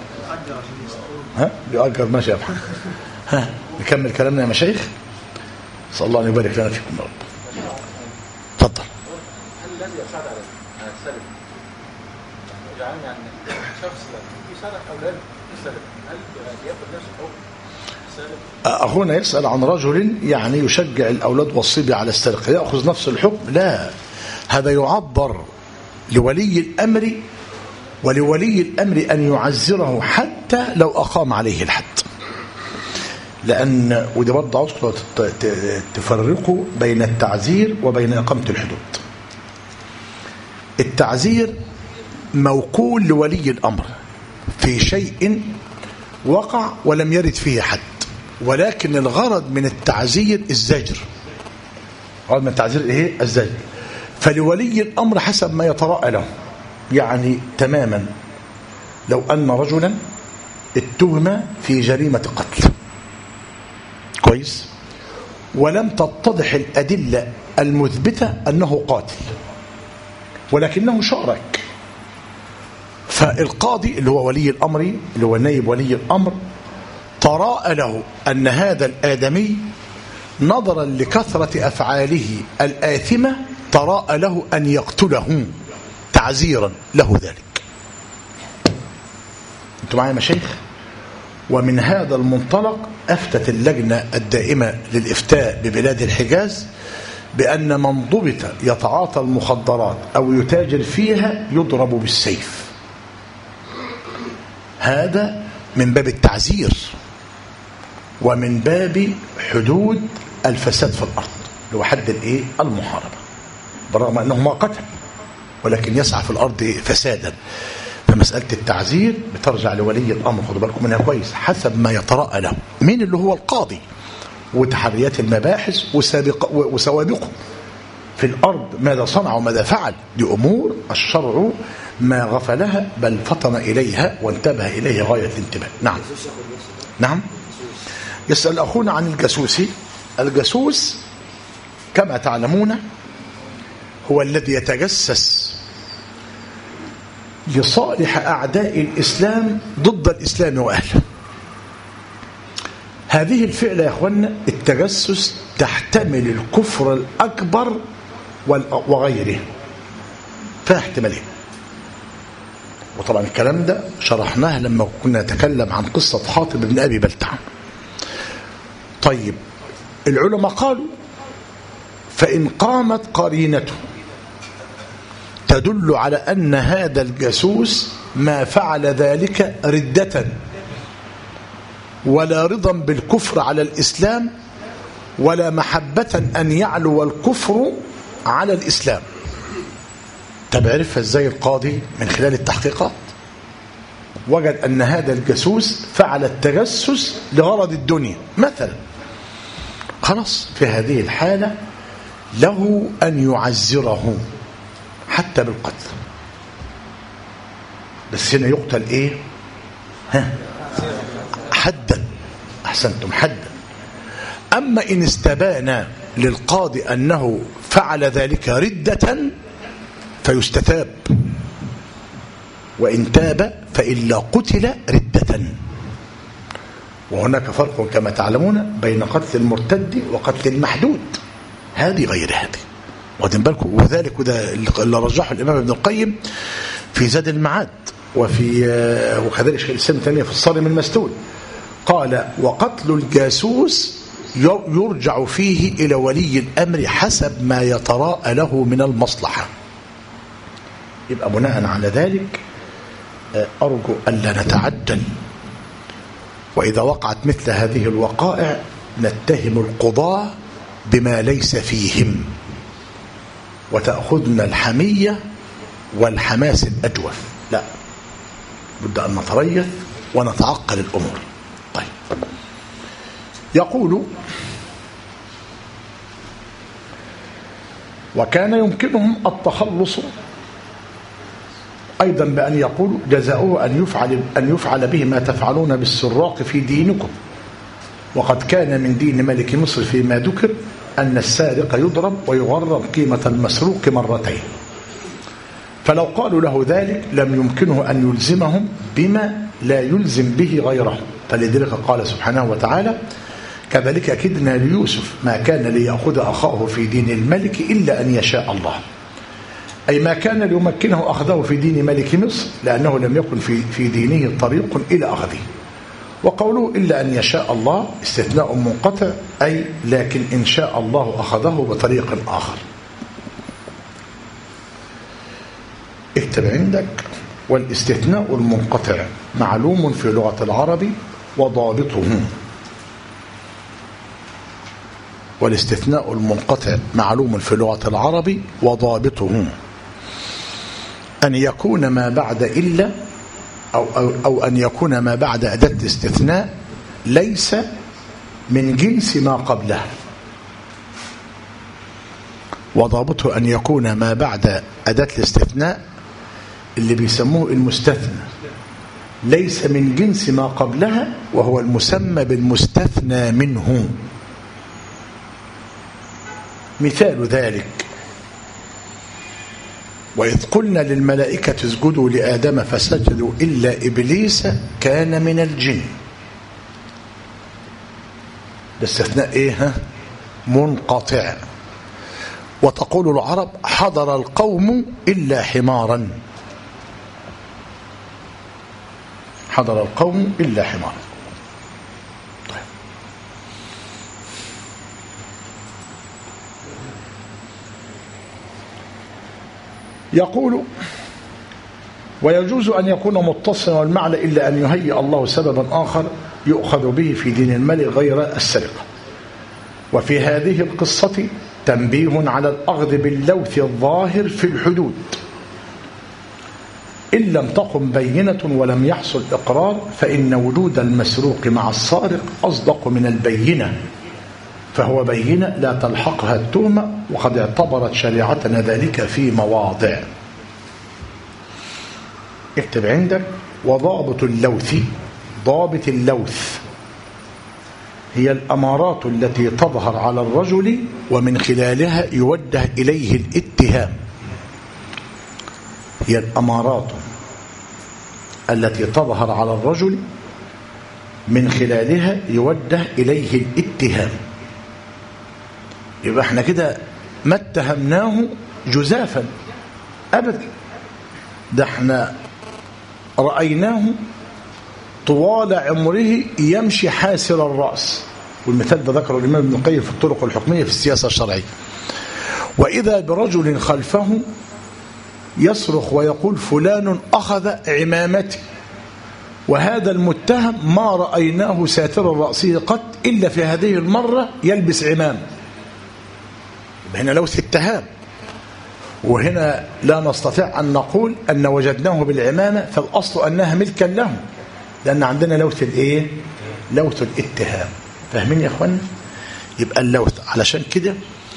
بيأجر. ماشي يا محمد. نكمل كلامنا يا مشايخ. صلى الله عليه وبارك لنا فيكم يا رب. اتفضل. هل الذي يشهد على السرقة يعني شخص يسرق او لا يسرق، هل ياخذ نفس الحكم؟ أخونا يسأل عن رجل يعني يشجع الأولاد والصبي على السرقة، يأخذ نفس الحكم؟ لا، هذا يعبر لولي الأمر، ولولي الأمر أن يعزره حتى لو أقام عليه الحد. لأن ودي برضه عاوزكم تفرقوا بين التعزير وبين إقامة الحدود. التعزير موكول لولي الأمر في شيء وقع ولم يرد فيه حد، ولكن الغرض من التعزير الزجر. الغرض من التعزير ايه؟ الزجر. فلولي الأمر حسب ما يتراءى له. يعني تماما لو أن رجلا اتهم في جريمة قتل، كويس، ولم تتضح الأدلة المثبتة أنه قاتل، ولكنه شارك. فالقاضي اللي هو ولي الأمر، اللي هو نائب ولي الأمر، تراءى له أن هذا الآدمي نظرا لكثرة أفعاله الآثمة تراءى له أن يقتله تعزيرا له ذلك. أنتم معايا مشايخ؟ ومن هذا المنطلق أفتت اللجنة الدائمة للإفتاء ببلاد الحجاز بأن من ضبط يتعاطى المخدرات أو يتاجر فيها يضرب بالسيف. هذا من باب التعزير ومن باب حدود الفساد في الأرض، اللي هو حد المحاربة، بالرغم أنه ما قتل ولكن يسعى في الأرض فسادا. فمسألة التعزير بترجع لولي الأمر، خدوا بالكم منها كويس، حسب ما يتراءى له مين اللي هو القاضي، وتحريات المباحث وسوابقه في الأرض ماذا صنع وماذا فعل. دي أمور الشرع ما غفلها بل فطن إليها وانتبه إليه غاية الانتباه. نعم نعم. يسأل أخونا عن الجاسوس. الجاسوس كما تعلمون هو الذي يتجسس لصالح أعداء الإسلام ضد الإسلام وأهله. هذه الفعلة يا أخوانا التجسس تحتمل الكفر الأكبر وغيره، فيها احتمالين. وطبعا الكلام ده شرحناه لما كنا نتكلم عن قصة حاطب بن أبي بلتعة. طيب العلماء قالوا فإن قامت قرينته تدل على أن هذا الجاسوس ما فعل ذلك ردة ولا رضا بالكفر على الإسلام ولا محبة أن يعلو الكفر على الإسلام. طب عرفها ازاي القاضي؟ من خلال التحقيقات وجد أن هذا الجاسوس فعل التجسس لغرض الدنيا مثلا. خلاص في هذه الحالة له أن يعزره حتى بالقتل، بس هنا يقتل حدا. أحسنتم، حدا. أما إن استبان للقاضي أنه فعل ذلك ردة فيستتاب، وإن تاب فإلا قتل ردة. وهناك فرق كما تعلمون بين قتل المرتد وقتل المحدود، هذه غير هذه، واخدين بالكم. وذلك وده اللي رجحه الإمام ابن القيم في زاد المعاد وكذلك شيخ الإسلام الثانية في الصارم المسلول. قال وقتل الجاسوس يرجع فيه إلى ولي الأمر حسب ما يتراءى له من المصلحة. يبقى بناء على ذلك أرجو ألا نتعجل، وإذا وقعت مثل هذه الوقائع نتهم القضاة بما ليس فيهم وتأخذنا الحمية والحماس الأجوف. لا، بد أن نتريث ونتعقل الأمور. طيب يقول وكان يمكنهم التخلص أيضا بأن يقولوا جزاؤه أن يفعل به ما تفعلون بالسراق في دينكم، وقد كان من دين ملك مصر فيما ذكر أن السارق يضرب ويغرم قيمة المسروق مرتين. فلو قالوا له ذلك لم يمكنه أن يلزمهم بما لا يلزم به غيره، فلذلك قال سبحانه وتعالى كذلك أكدنا ليوسف ما كان ليأخذ أخاه في دين الملك إلا أن يشاء الله، أي ما كان ليمكنه أخذه في دين ملك مصر لأنه لم يكن في دينه طريق إلى أخذه. وقوله إلا أن يشاء الله استثناء منقطع، أي لكن إن شاء الله أخذه بطريق آخر. اكتب عندك والاستثناء المنقطع معلوم في لغة العرب وضابطه. والاستثناء المنقطع معلوم في لغة العرب وضابطه أن يكون ما بعد إلا أو أن يكون ما بعد أداة الاستثناء ليس من جنس ما قبله. وضابطه أن يكون ما بعد أداة الاستثناء اللي بيسموه المستثنى ليس من جنس ما قبلها، وهو المسمى بالمستثنى منه. مثال ذلك وإذ قلنا للملائكة اسجدوا لآدم فسجدوا إلا إبليس كان من الجن. الاستثناء إيه؟ منقطع. وتقول العرب حضر القوم إلا حمارا، حضر القوم إلا حمارا. طيب. يقول ويجوز أن يكون متصلا والمعنى إلا أن يهيئ الله سببا آخر يؤخذ به في دين الملك غير السرقة. وفي هذه القصة تنبيه على الأخذ باللوث الظاهر في الحدود إن لم تقم بينة ولم يحصل إقرار، فإن وجود المسروق مع السارق أصدق من البينة، فهو بينة لا تلحقها التهمة، وقد اعتبرت شريعتنا ذلك في مواضع. اكتب عندك وضابط اللوث. ضابط اللوث هي الأمارات التي تظهر على الرجل ومن خلالها يوجه إليه الاتهام. هي الأمارات التي تظهر على الرجل من خلالها يوجه إليه الاتهام. يبقى احنا كده ما اتهمناه جزافا أبدا، ده احنا رأيناه طوال عمره يمشي حاسر الرأس، والمثال ده ذكره الإمام ابن القيم في الطرق الحكمية في السياسة الشرعية. وإذا برجل خلفه يصرخ ويقول فلان أخذ عمامتي، وهذا المتهم ما رأيناه ساتر رأسه قط إلا في هذه المرة يلبس عمام. هنا لوث اتهام، وهنا لا نستطيع أن نقول أن وجدناه بالعمامة، فالأصل أنها ملكا له، لأن عندنا لوث الإيه؟ لوث الاتهام. فاهمين يا أخوانا؟ يبقى اللوث علشان كده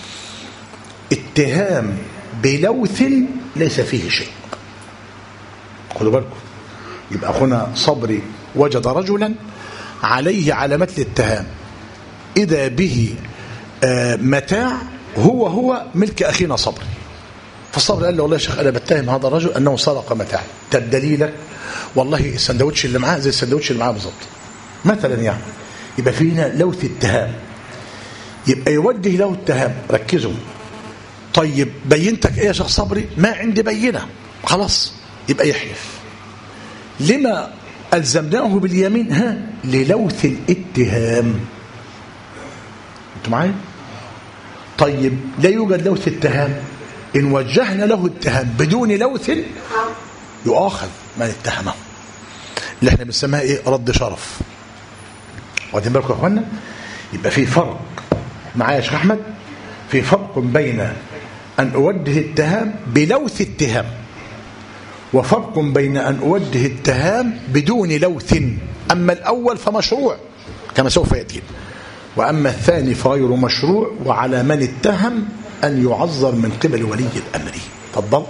اتهام بلوث ليس فيه شيء. خدوا بالكم، يبقى أخونا صبري وجد رجلا عليه علامات الاتهام، إذا به متاع هو ملك أخينا صبري، فالصبر قال له والله يا شيخ أنا بتهم هذا الرجل أنه سرق متاعي. طب دليلك؟ والله السندوتش اللي معاه زي السندوتش اللي معاه بالظبط مثلا. يعني يبقى فينا لوث اتهام، يبقى يوجه له اتهام. ركزوا. طيب بينتك ايه يا شيخ صبري؟ ما عندي بينه. خلاص يبقى يحلف. لما ألزمناه باليمين؟ للوث الاتهام. انتوا معايا؟ طيب لا يوجد لوث اتهام، إن وجهنا له اتهام بدون لوث يؤاخذ من اتهمه، اللي احنا بنسميها ايه؟ رد شرف. واخدين بالكم يا اخوانا؟ يبقى في فرق معايا يا شيخ احمد، في فرق بين ان اوجه اتهام بلوث اتهام، وفرق بين ان اوجه اتهام بدون لوث. اما الاول فمشروع كما سوف ياتي، واما الثاني فغير مشروع، وعلى من اتهم ان يعذر من قبل ولي الامر. تفضل.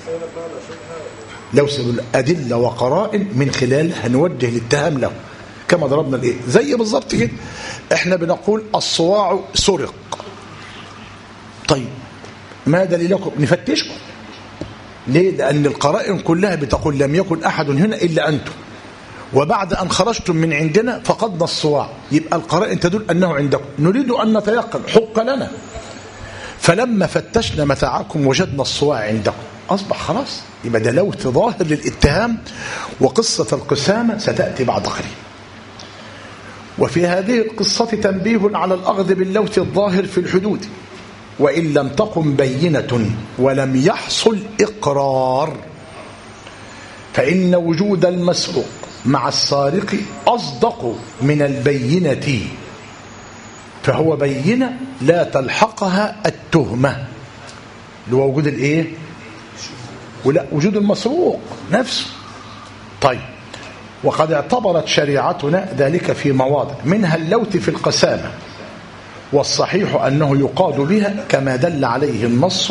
لوث الادله وقرائن من خلالها نوجه الاتهام له، كما ضربنا الايه زي بالظبط كده. احنا بنقول الصواع سرق. طيب ما دليلكم؟ نفتشكم. ليه؟ لان القرائن كلها بتقول لم يكن احد هنا الا انتم، وبعد ان خرجتم من عندنا فقدنا الصواع. يبقى القرائن تدل انه عندكم، نريد ان نتيقن، حق لنا. فلما فتشنا متاعكم وجدنا الصواع عندكم، اصبح خلاص يبقى ده لوث ظاهر للاتهام، وقصه القسامه ستاتي بعد قليل. وفي هذه القصة تنبيه على الأخذ باللوث الظاهر في الحدود وإن لم تقم بينة ولم يحصل إقرار، فإن وجود المسروق مع السارق أصدق من البينة، فهو بينة لا تلحقها التهمة، لو وجود الإيه؟ ولا وجود المسروق نفسه. طيب وقد اعتبرت شريعتنا ذلك في مواضع، منها اللوث في القسامة، والصحيح أنه يقاد بها كما دل عليه النص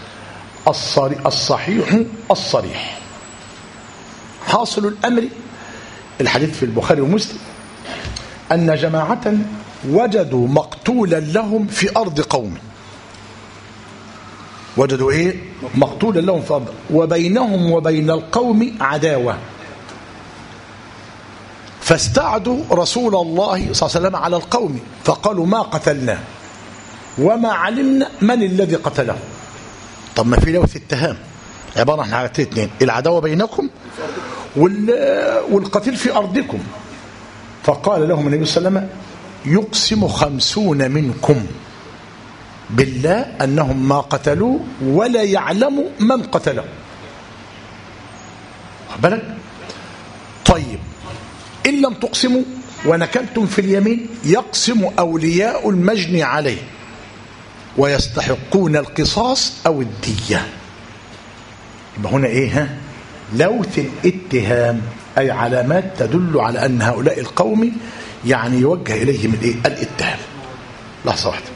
الصحيح الصريح. حاصل الأمر الحديث في البخاري ومسلم أن جماعة وجدوا مقتولا لهم في أرض قوم، وجدوا ايه؟ مقتولا لهم في أرض، وبينهم وبين القوم عداوة، فاستعدوا رسول الله صلى الله عليه وسلم على القوم فقالوا ما قتلنا وما علمنا من الذي قتله. طب ما في لوث اتهام عبارة عن حاجتين اثنين، العداوة بينكم والقتيل في أرضكم. فقال لهم النبي صلى الله عليه وسلم يقسم 50 منكم بالله أنهم ما قتلوا ولا يعلموا من قتله. بالك؟ طيب إن لم تقسموا ونكلتم في اليمين يقسم أولياء المجني عليه ويستحقون القصاص أو الدية. يبقى هنا إيه؟ لوث الاتهام، أي علامات تدل على أن هؤلاء القوم يعني يوجه إليهم الاتهام. لحظة واحدة،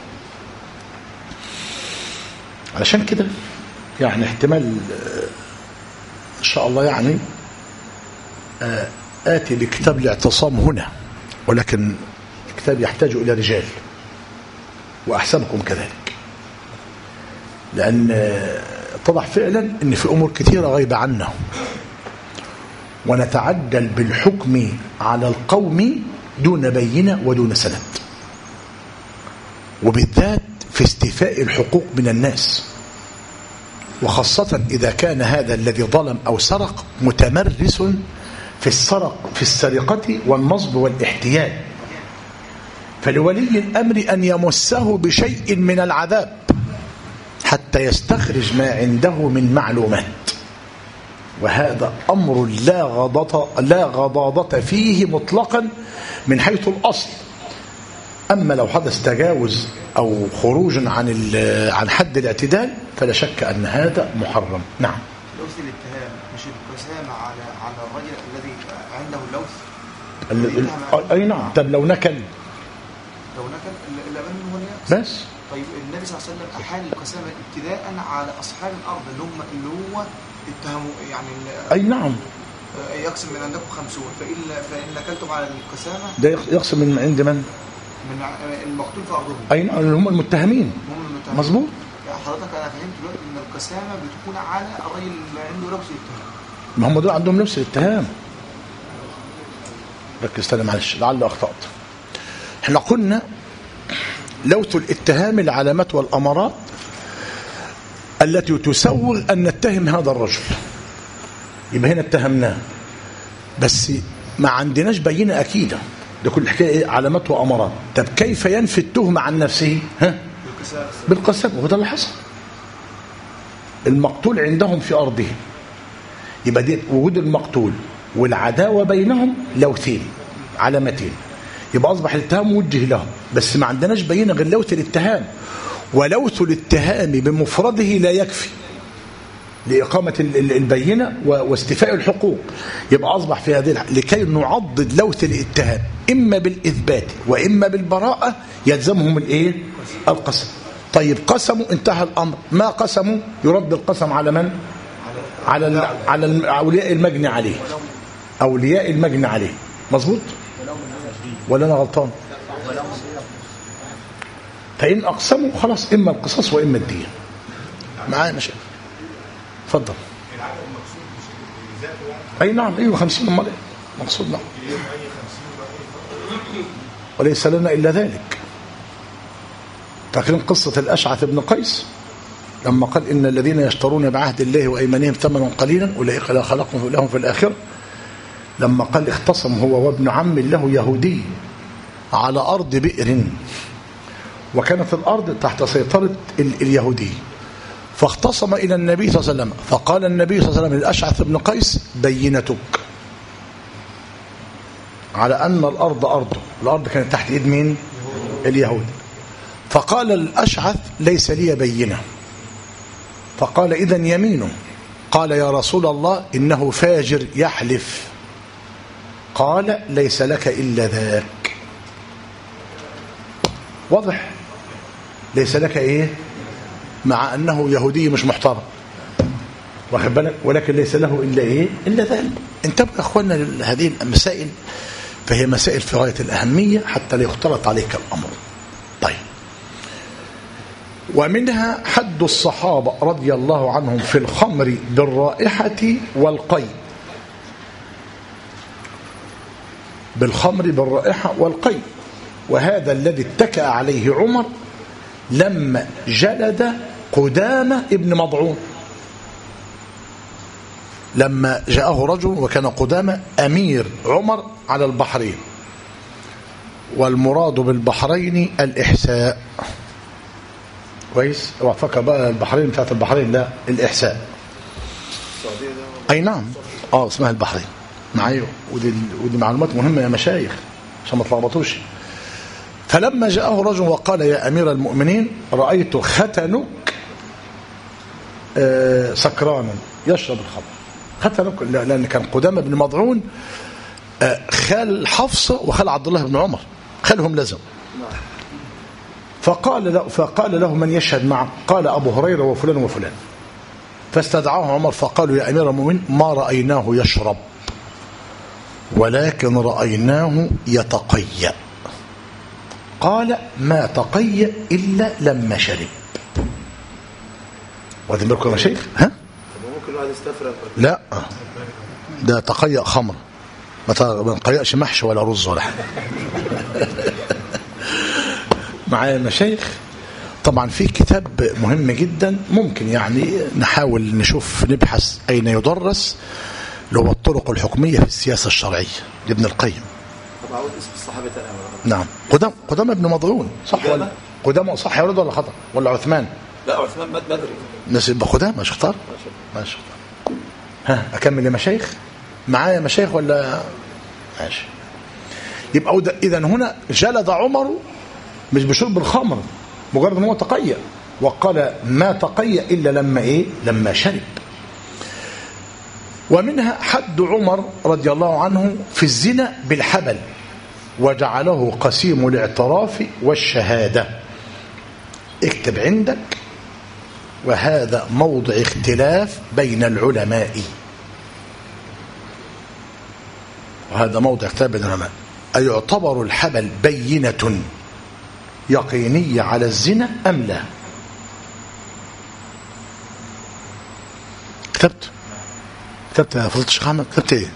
علشان كده يعني احتمال إن شاء الله يعني آتي بكتاب الاعتصام هنا، ولكن الكتاب يحتاج إلى رجال وأحسنكم كذلك، لأن اتضح فعلا أن في أمور كثيرة غايبة عنا، ونتعجل بالحكم على القوم دون بينة ودون سند، وبالذات في استيفاء الحقوق من الناس، وخاصة إذا كان هذا الذي ظلم أو سرق متمرس في السرقة والنصب والاحتيال، فلولي الأمر أن يمسه بشيء من العذاب حتى يستخرج ما عنده من معلومات، وهذا أمر لا غضاضة فيه مطلقا من حيث الأصل. أما لو حدث تجاوز أو خروج عن حد الاعتدال فلا شك أن هذا محرم. نعم. لوث الاتهام مش القسامة على الرجل الذي عنده اللوث. أي نعم. طب لو نكل إلا منه هو بس. طيب النبي صلى الله عليه وسلم أحال القسامة ابتداء على أصحاب الأرض اللي هو اتهموا يعني. أي نعم. يقسم من عندكم 50 فإن نكلتم على القسامة. ده يقسم من عند من؟ من المقتول في أرضهم. أي نعم، هم المتهمين. مظبوط. يعني حضرتك أنا فهمت دلوقتي إن القسامة بتكون على الرجل اللي عنده لبس الاتهام. ما هم دول عندهم لبس الاتهام. ركز تاني معلش لعل أخطأت. احنا قلنا لوث الاتهام العلامات والأمارات التي تسوغ أن نتهم هذا الرجل. يبقى هنا اتهمناه بس ما عندناش بينة أكيدة، ده كل حكاية علامات وأمارات. طب كيف ينفي التهمة عن نفسه؟ بالقسامة. وهذا اللي حصل. المقتول عندهم في أرضه، يبقى دي وجود المقتول والعداوة بينهم لوثين علامتين، يبقى أصبح الاتهام موجه لهم، بس ما عندناش بينة غير لوث الاتهام. ولوث الاتهام بمفرده لا يكفي لإقامة البينة واستيفاء الحقوق. يبقى أصبح في هذه لكي نعضد لوث الاتهام إما بالإثبات وإما بالبراءة يلزمهم القسم. طيب قسموا انتهى الأمر، ما قسموا يرد القسم على من؟ على أولياء المجني عليه. أولياء المجني عليه. مظبوط ولا أنا غلطان؟ فإن أقسموا خلاص إما القصاص وإما الدية. معايا مشاكل؟ اتفضل. أي نعم. أيوه 50 أمال إيه مقصود؟ نعم. وليس لنا إلا ذلك. فاكرين قصة الأشعث بن قيس لما قال إن الذين يشترون بعهد الله وأيمانهم ثمنا قليلا أولئك لا خلاق لهم في الآخرة، لما قال اختصم هو وابن عم له يهودي على أرض بئر، وكانت الأرض تحت سيطرة اليهودي، فاختصم إلى النبي صلى الله عليه وسلم، فقال النبي صلى الله عليه وسلم للأشعث بن قيس بينتك على أن الأرض أرضه، الأرض كانت تحت إيد مين؟ اليهود. فقال الأشعث ليس لي بينة، فقال إذن يمينه. قال يا رسول الله إنه فاجر يحلف. قال ليس لك إلا ذاك. واضح؟ ليس لك إيه؟ مع أنه يهودي مش محترم، واخد بالك، ولكن ليس له إلا إيه؟ إلا ذلك. انتبهوا يا أخوانا لهذه المسائل، فهي مسائل في غاية الأهمية حتى لا يختلط عليك الأمر. طيب ومنها حد الصحابة رضي الله عنهم في الخمر بالرائحة والقيء، بالخمر بالرائحة والقيء، وهذا الذي اتكأ عليه عمر لما جلد قدامة ابن مضعون، لما جاءه رجل وكان قدامة أمير عمر على البحرين، والمراد بالبحرين الإحساء. كويس؟ اوعى تفكر بقى البحرين بتاعت البحرين، لا، الإحساء. أي نعم، اسمها البحرين معايا، ودي معلومات مهمة يا مشايخ عشان ما تلخبطوش. فلما جاءه رجل وقال يا أمير المؤمنين رأيت ختنك سكرانا يشرب الخمر. ختنك لأن كان قدامة بن مضعون خال حفصة وخال عبد الله بن عمر، خالهم لزم. فقال له من يشهد معه؟ قال أبو هريرة وفلان وفلان. فاستدعاه عمر فقالوا يا أمير المؤمنين ما رأيناه يشرب ولكن رأيناه يتقيأ. قال ما تقيأ إلا لما شرب. واخدين بالكم يا شيخ؟ ها؟ ممكن الواحد يستفرغ؟ لا، ده تقيأ خمر، ما تقيأش محشي ولا رز ولا حاجة. معايا المشايخ؟ طبعا في كتاب مهم جدا ممكن يعني نحاول نشوف نبحث أين يدرس، اللي هو الطرق الحكمية في السياسة الشرعية لابن القيم. طب عاوز اسم الصحابة تاني. نعم، قدامة ابن مضعون، صح ولا قدامة صح يا ولد ولا خطأ ولا عثمان؟ لا عثمان مات بدري. الناس يبقى قدامة مش اختار. ماشي. ها أكمل يا مشايخ؟ معايا مشايخ ولا ماشي؟ يبقى إذا هنا جلد عمر مش بشرب الخمر، مجرد ان هو تقيأ، وقال ما تقيأ إلا لما إيه؟ لما شرب. ومنها حد عمر رضي الله عنه في الزنا بالحبل، وجعله قسيم الاعتراف والشهادة. اكتب عندك، وهذا موضع اختلاف بين العلماء، وهذا موضع اختلاف بين العلماء. أيعتبر الحبل بينة يقينية على الزنا أم لا؟ كتبت يا فضيلة الشيخ أحمد، كتبت ايه؟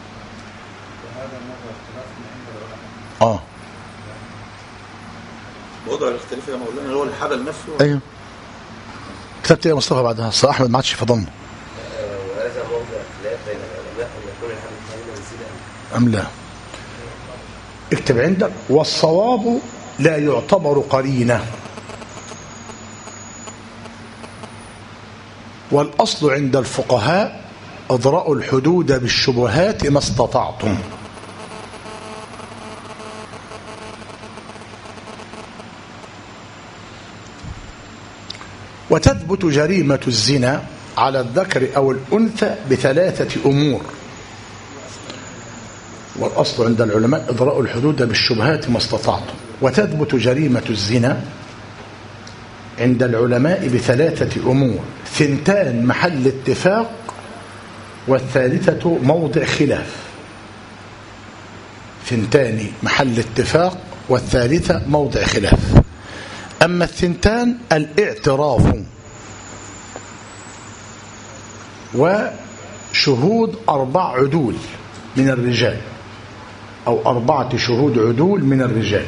موضوع الاختلاف يا مولانا اللي هو الحبل نفسه. ايوه كتبت ايه يا مصطفى بعدها؟ صح احمد ما عادش في ضمن. وهذا موضع اختلاف بين العلماء ان يكون الحبل بينة والزنا ام لا. اكتب عندك والصواب لا يعتبر قرينة، والأصل عند الفقهاء اضرأوا الحدود بالشبهات ما استطعتم. وتثبت جريمة الزنا على الذكر أو الأنثى بثلاثة أمور، والأصل عند العلماء اضرأوا الحدود بالشبهات ما استطعتم. وتثبت جريمة الزنا عند العلماء بثلاثة أمور، ثنتان محل اتفاق والثالثة موضع خلاف. ثنتان محل اتفاق والثالثة موضع خلاف. أما الثنتان الاعتراف وشهود 4 عدول من الرجال، أو 4 شهود عدول من الرجال.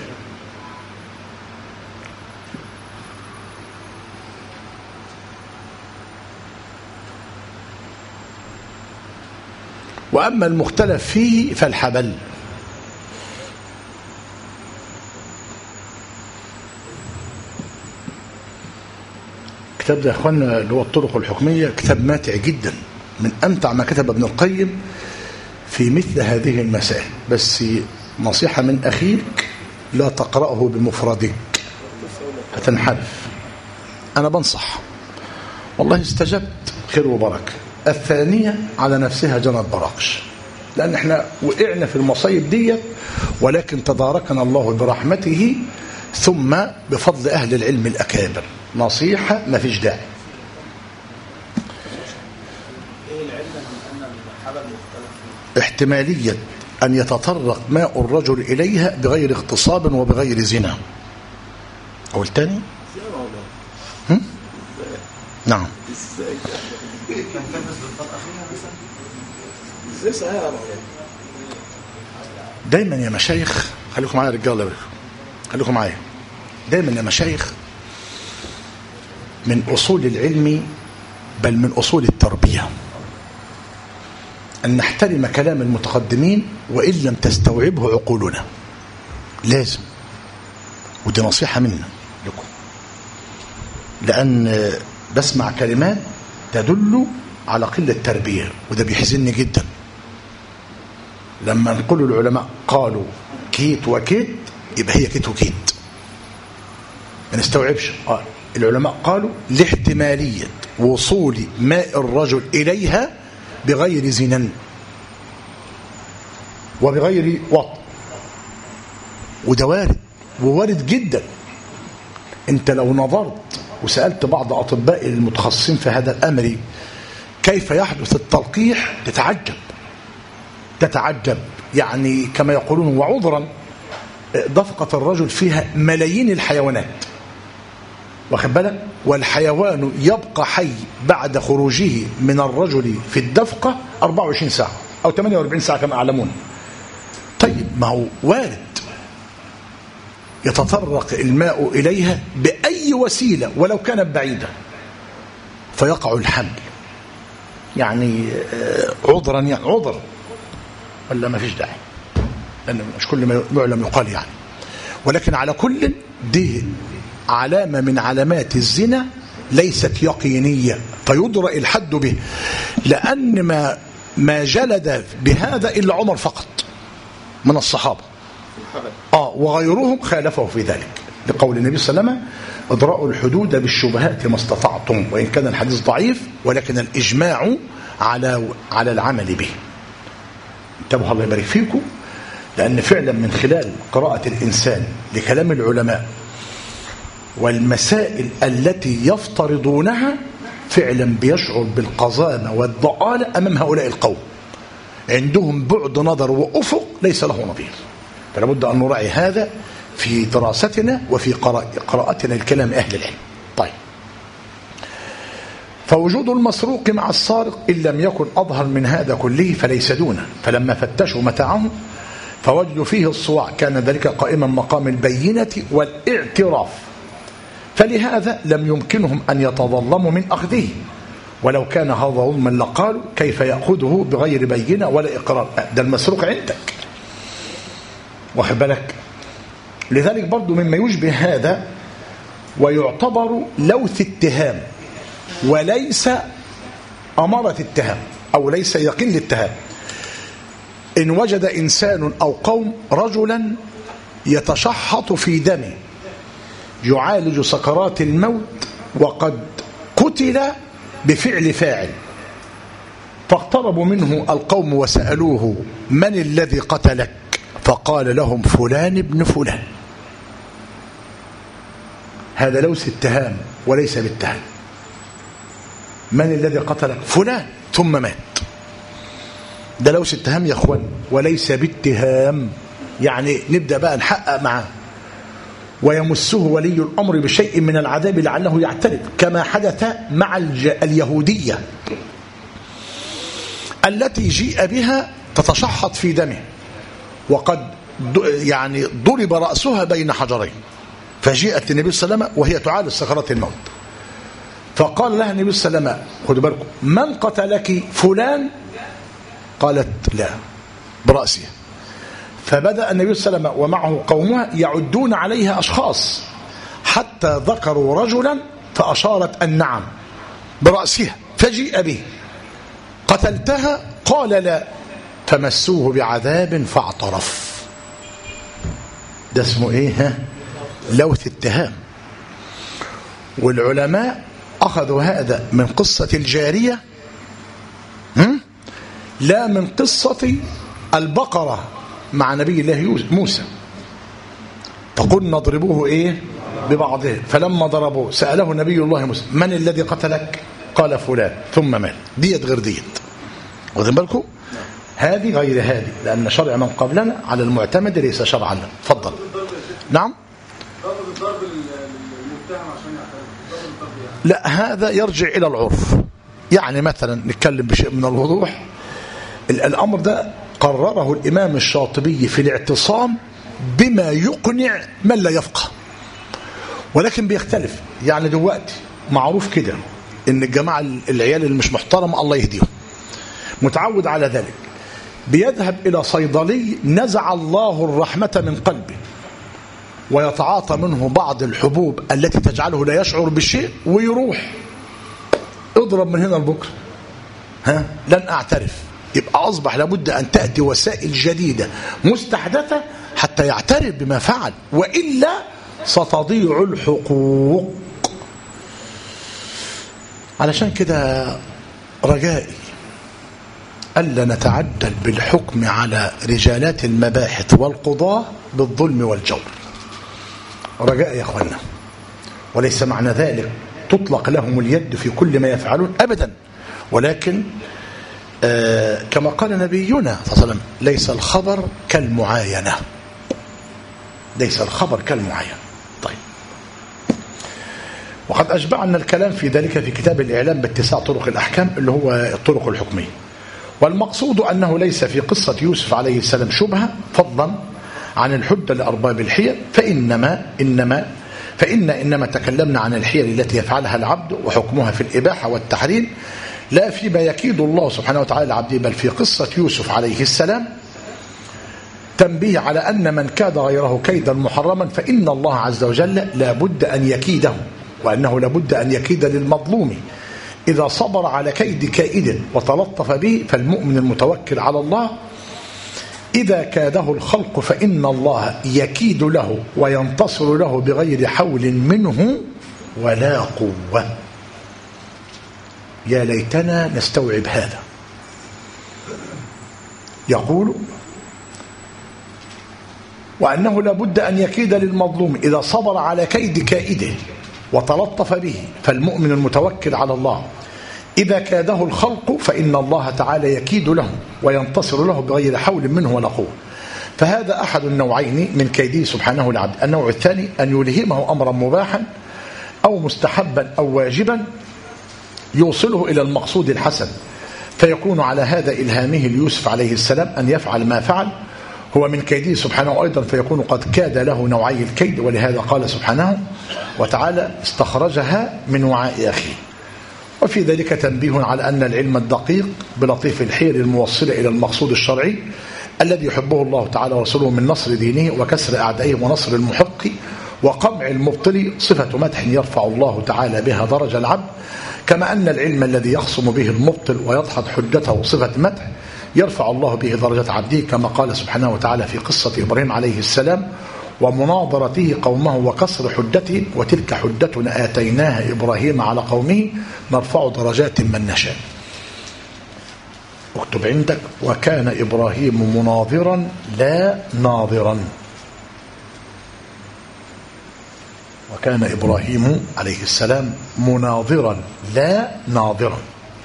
وأما المختلف فيه فالحبل. الكتاب ده يا اخوانا اللي هو الطرق الحكمية كتاب ماتع جدا، من أمتع ما كتب ابن القيم في مثل هذه المسائل. بس نصيحة من أخيك، لا تقرأه بمفردك هتنحرف. أنا بنصح والله استجبت خير وبركة. الثانية على نفسها جنت براقش، لأن احنا وقعنا في المصايب ديت، ولكن تداركنا الله برحمته ثم بفضل أهل العلم الأكابر. نصيحة ما فيش داعي. احتمالية أن يتطرق ماء الرجل إليها بغير اغتصاب وبغير زنا. أو الثاني نعم. كان تلبس بالطلقه فيها مثلا ازاي صحيح يا مولانا؟ دايما يا مشايخ، خليكم معايا يا رجاله، خليكم معايا. دايما يا مشايخ من اصول العلم بل من اصول التربيه ان نحترم كلام المتقدمين وان لم تستوعبه عقولنا. لازم، ودي نصيحه منا لكم، لان بسمع كلمات تدل على قله تربيه، وده بيحزنني جدا. لما نقول العلماء قالوا كيت وكيت يبقى هي كيت وكيت، ما نستوعبش. العلماء قالوا لاحتمالية وصول ماء الرجل إليها بغير زنا وبغير وطء، وده وارد، ووارد جدا. انت لو نظرت وسألت بعض أطباء المتخصصين في هذا الأمر كيف يحدث التلقيح تتعجب. يعني كما يقولون وعذرا، دفقة الرجل فيها ملايين الحيوانات، واخد بالك، والحيوان يبقى حي بعد خروجه من الرجل في الدفقة 24 ساعة أو 48 ساعة كما أعلمون. طيب ما هو وارد يتطرق الماء إليها بأي وسيلة ولو كانت بعيدة فيقع الحمل. يعني عذرا، يعني عذر ولا ما فيش داعي، لأن مش كل ما يعلم يقال يعني. ولكن على كل دي علامة من علامات الزنا ليست يقينية فيدرأ الحد به، لأن ما جلد بهذا إلا عمر فقط من الصحابة، وغيرهم خالفه في ذلك، لقول النبي صلى الله عليه وسلم اضرأوا الحدود بالشبهات ما استطعتم، وإن كان الحديث ضعيف ولكن الإجماع على العمل به. انتبهوا الله يبارك فيكم، لأن فعلا من خلال قراءة الإنسان لكلام العلماء والمسائل التي يفترضونها فعلا بيشعر بالقزامة والضآلة أمام هؤلاء القوم، عندهم بعد نظر وأفق ليس له نظير. فلا بد أن نراعي هذا في دراستنا وفي قراءتنا لكلام أهل العلم. طيب، فوجود المسروق مع السارق إن لم يكن أظهر من هذا كله فليس دونه، فلما فتشوا متاعهم فوجدوا فيه الصواع كان ذلك قائما مقام البينة والاعتراف، فلهذا لم يمكنهم أن يتظلموا من أخذه، ولو كان هذا ظلما لقالوا كيف يأخذه بغير بينة ولا إقرار، ده المسروق عندك، واخد بالك. لذلك برضو مما يشبه هذا ويعتبر لوث اتهام وليس أمارة اتهام أو ليس يقين الاتهام، إن وجد إنسان أو قوم رجلا يتشحط في دمه يعالج سكرات الموت وقد قتل بفعل فاعل، فاقتربوا منه القوم وسألوه من الذي قتلك؟ فقال لهم فلان ابن فلان. هذا لوث اتهام وليس باتهام. من الذي قتلك؟ فلان، ثم مات. ده لوث اتهام يا اخوان وليس باتهام. يعني نبدأ بقى نحقق معاه ويمسه ولي الأمر بشيء من العذاب لعله يعترف، كما حدث مع اليهودية التي جيء بها تتشحط في دمه وقد يعني ضرب رأسها بين حجرين، فجاءت النبي صلى الله عليه وسلم وهي تعالج سكرات الموت، فقال لها النبي صلى الله عليه وسلم خذوا بالكم من قتلك؟ فلان. قالت لا برأسها، فبدأ النبي صلى الله عليه وسلم ومعه قومها يعدون عليها أشخاص حتى ذكروا رجلا فأشارت أن نعم برأسها، فجيء به قتلتها؟ قال لا، فمسوه بعذاب فاعترف. ده اسمه ايه؟ لوث اتهام. والعلماء أخذوا هذا من قصة الجارية لا من قصة البقرة مع نبي الله موسى، تقول نضربوه ايه ببعضه، فلما ضربوه سأله نبي الله موسى من الذي قتلك؟ قال فلان، ثم مات. ديت غير ديت، واخدين بالكم؟ هذه غير هذه، لأن شرع من قبلنا على المعتمد ليس شرعا لنا. تفضل. نعم. ضرب المتهم لا، هذا يرجع إلى العرف. يعني مثلا نتكلم بشيء من الوضوح، الأمر ده قرره الإمام الشاطبي في الاعتصام بما يقنع من لا يفقه، ولكن بيختلف. يعني دلوقتي معروف كده إن الجماعة العيال اللي مش محترمة الله يهديهم متعود على ذلك، بيذهب إلى صيدلي نزع الله الرحمة من قلبه ويتعاطى منه بعض الحبوب التي تجعله لا يشعر بالشيء ويروح اضرب من هنا لبكره، لن أعترف. يبقى أصبح لابد أن تأتي وسائل جديدة مستحدثة حتى يعترف بما فعل، وإلا ستضيع الحقوق. علشان كده رجائي ألا نتعدل بالحكم على رجالات المباحث والقضاة بالظلم والجور. رجائي يا أخوانا، وليس معنى ذلك تطلق لهم اليد في كل ما يفعلون أبدا، ولكن كما قال نبينا صلى الله عليه وسلم ليس الخبر كالمعاينة، ليس الخبر كالمعاينة. طيب، وقد أشبعنا الكلام في ذلك في كتاب الإعلام باتساع طرق الأحكام اللي هو الطرق الحكمية. والمقصود أنه ليس في قصة يوسف عليه السلام شبهة فضلا عن الحجة لأرباب الحيل، إنما تكلمنا عن الحيل التي يفعلها العبد وحكمها في الإباحة والتحريم، لا فيما يكيد الله سبحانه وتعالى لعبده، بل في قصة يوسف عليه السلام تنبيه على أن من كاد غيره كيدا محرما فإن الله عز وجل لا بد أن يكيده، وأنه لا بد أن يكيد للمظلوم إذا صبر على كيد كائد وتلطف به. فالمؤمن المتوكل على الله إذا كاده الخلق فإن الله يكيد له وينتصر له بغير حول منه ولا قوة. يا ليتنا نستوعب هذا. يقول وأنه لا بد أن يكيد للمظلوم إذا صبر على كيد كائده وتلطف به. فالمؤمن المتوكل على الله إذا كاده الخلق فإن الله تعالى يكيد له وينتصر له بغير حول منه ولا قوة. فهذا أحد النوعين من كيده سبحانه العبد. النوع الثاني أن يلهمه أمرا مباحا أو مستحبا أو واجبا يوصله إلى المقصود الحسن، فيكون على هذا إلهامه ليوسف عليه السلام أن يفعل ما فعل هو من كيده سبحانه، وأيضا فيكون قد كاد له نوعي الكيد. ولهذا قال سبحانه وتعالى استخرجها من وعاء أخيه. وفي ذلك تنبيه على أن العلم الدقيق بلطيف الحيل الموصلة إلى المقصود الشرعي الذي يحبه الله تعالى ورسوله من نصر دينه وكسر أعدائه ونصر المحق وقمع المبطل صفة مدح يرفع الله تعالى بها درجة العبد، كما أن العلم الذي يخصم به المبطل ويدحض حجته صفة مدح يرفع الله به درجة عبده، كما قال سبحانه وتعالى في قصة إبراهيم عليه السلام ومناظرته قومه وكسر حجته وتلك حجتنا آتيناها إبراهيم على قومه نرفع درجات من نشاء. اكتب عندك وكان إبراهيم مناظرا لا ناظرا. وكان إبراهيم عليه السلام مناظرا لا ناظرا.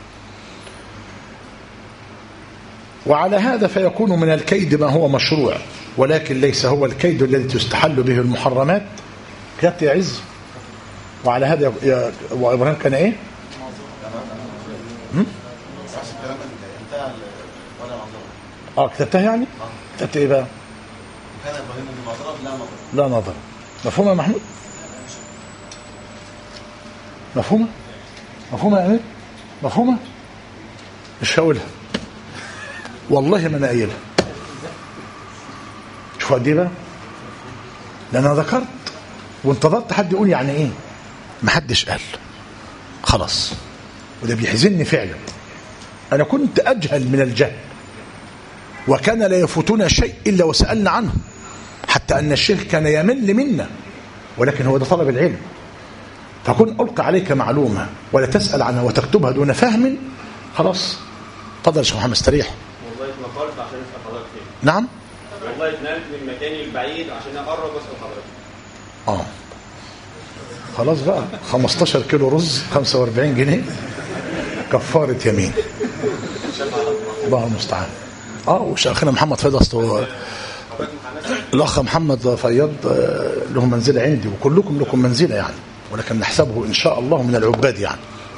وعلى هذا فيكون من الكيد ما هو مشروع، ولكن ليس هو الكيد الذي تستحل به المحرمات. كتبت يا عز؟ وعلى هذا وإبراهيم كان إيه؟ كتبتها يعني؟ كتبت إيه بقى؟ كان إبراهيم مناظرا لا ناظر. مفهومة يا محمود؟ مفهومة؟ مفهومة يا أمير؟ مفهومة؟ مش هقولها والله ما أنا قايلها. شوفوا قد ايه بقى، لأن أنا ذكرت وانتظرت حد يقول يعني إيه، ما حدش قال خلاص، وده بيحزنني فعلا. أنا كنت أجهل من الجهل، وكان لا يفوتنا شيء إلا وسألنا عنه، حتى أن الشيخ كان يمل منا، ولكن هو ده طلب العلم. فكن ألقى عليك معلومة ولا تسأل عنها وتكتبها دون فهم، خلاص. تفضل يا شيخ محمد استريح. والله اتنقلت عشان اسال حضرتك فين. نعم والله اتنقلت من مكاني البعيد عشان اقرب واسال حضرتك. خلاص بقى 15 كيلو رز 45 جنيه كفارة يمين. الله المستعان. وشيخنا محمد فيض الأخ محمد فياض له منزلة عندي، وكلكم لكم منزلة يعني، ولكن نحسبه إن شاء الله من العباد يعني.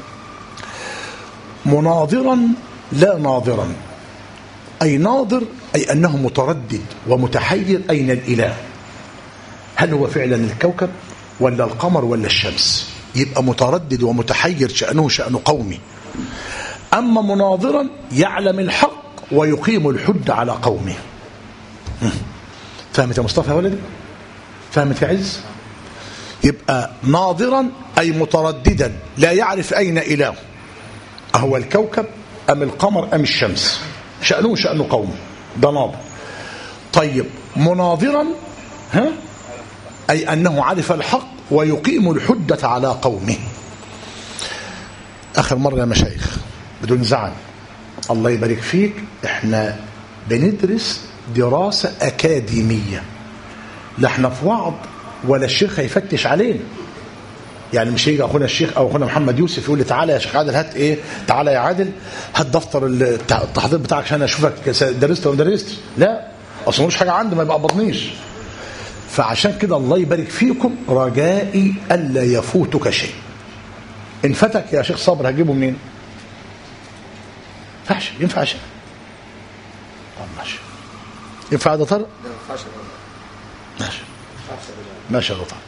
مناظرا لا ناظرا، أي ناظر أي أنه متردد ومتحير أين الإله، هل هو فعلا الكوكب ولا القمر ولا الشمس، يبقى متردد ومتحير شأنه شأن قومي. أما مناظرا يعلم الحق ويقيم الحج على قومه. فهمت يا مصطفى يا ولدي؟ فهمت يا عز؟ يبقى ناظرا أي مترددا لا يعرف أين إله، أهو الكوكب أم القمر أم الشمس، شأنه شأن قومه، ده ناظر. طيب مناظرا أي أنه عرف الحق ويقيم الحجة على قومه. آخر مرة يا مشايخ بدون زعل، الله يبارك فيك، احنا بندرس دراسة أكاديمية، لا احنا في وعظ ولا الشيخ هيفتش علينا. يعني مش هيجي اخونا الشيخ او اخونا محمد يوسف يقول لي تعالى يا شيخ عادل هات ايه، تعالى يا عادل هات دفتر التحضير بتاعك عشان اشوفك درست ولا ما درستش. لا، اصل ملوش حاجه عندي ما يبقبضنيش. فعشان كده الله يبارك فيكم رجائي الا يفوتك شيء. ان فتك يا شيخ صابر هجيبه منين؟ ينفعش. ينفع شيء؟ طب ماشي. ينفع ده طارق؟ ماشي ماشي يا طارق.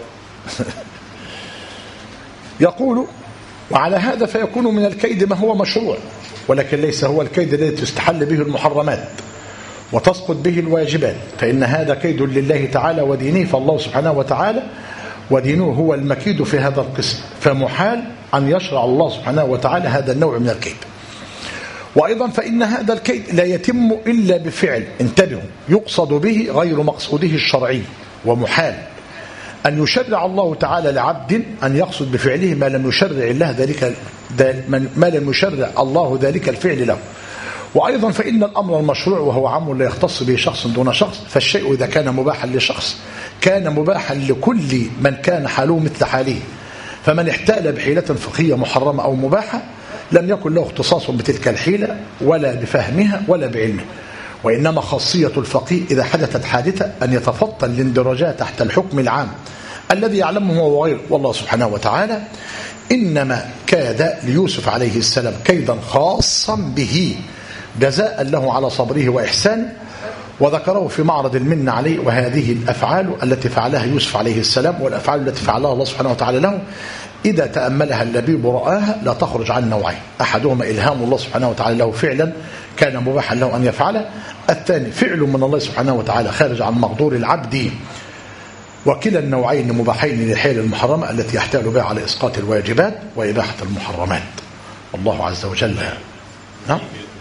يقول وعلى هذا فيكون من الكيد ما هو مشروع، ولكن ليس هو الكيد الذي تستحل به المحرمات وتسقط به الواجبات، فإن هذا كيد لله تعالى ودينه، فالله سبحانه وتعالى ودينه هو المكيد في هذا القسم، فمحال أن يشرع الله سبحانه وتعالى هذا النوع من الكيد. وأيضا فإن هذا الكيد لا يتم إلا بفعل، انتبهوا، يقصد به غير مقصوده الشرعي، ومحال أن يشرع الله تعالى لعبد أن يقصد بفعله ما لم يشرع الله ذلك، ما لم يشرع الله ذلك الفعل له. وأيضا فإن الأمر المشروع وهو عام لا يختص به شخص دون شخص، فالشيء إذا كان مباحا لشخص كان مباحا لكل من كان حاله مثل حاله، فمن احتال بحيلة فقهية محرمة أو مباحة لم يكن له اختصاص بتلك الحيلة ولا بفهمها ولا بعلمه، وإنما خاصية الفقيه إذا حدثت حادثة أن يتفطن الاندراجات تحت الحكم العام الذي يعلمه هو وغيره. والله سبحانه وتعالى إنما كاد ليوسف عليه السلام كيدا خاصا به جزاء له على صبره وإحسانه، وذكره في معرض المنة عليه. وهذه الأفعال التي فعلها يوسف عليه السلام والأفعال التي فعلها الله سبحانه وتعالى له إذا تأملها اللبيب ورآها لا تخرج عن نوعين: أحدهما إلهام الله سبحانه وتعالى له فعلا كان مباحا له أن يفعله، الثاني فعل من الله سبحانه وتعالى خارج عن مقدور العبد. وكلا النوعين مباحين للحيل المحرمة التي يحتال بها على إسقاط الواجبات وإباحة المحرمات. الله عز وجل نعم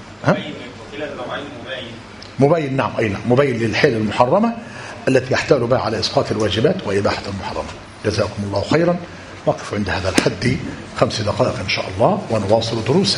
مبين، نعم أي نعم، مبين للحيل المحرمة التي يحتال بها على إسقاط الواجبات وإباحة المحرمات. جزاكم الله خيرا. نقف عند هذا الحد 5 دقائق إن شاء الله ونواصل دروسنا.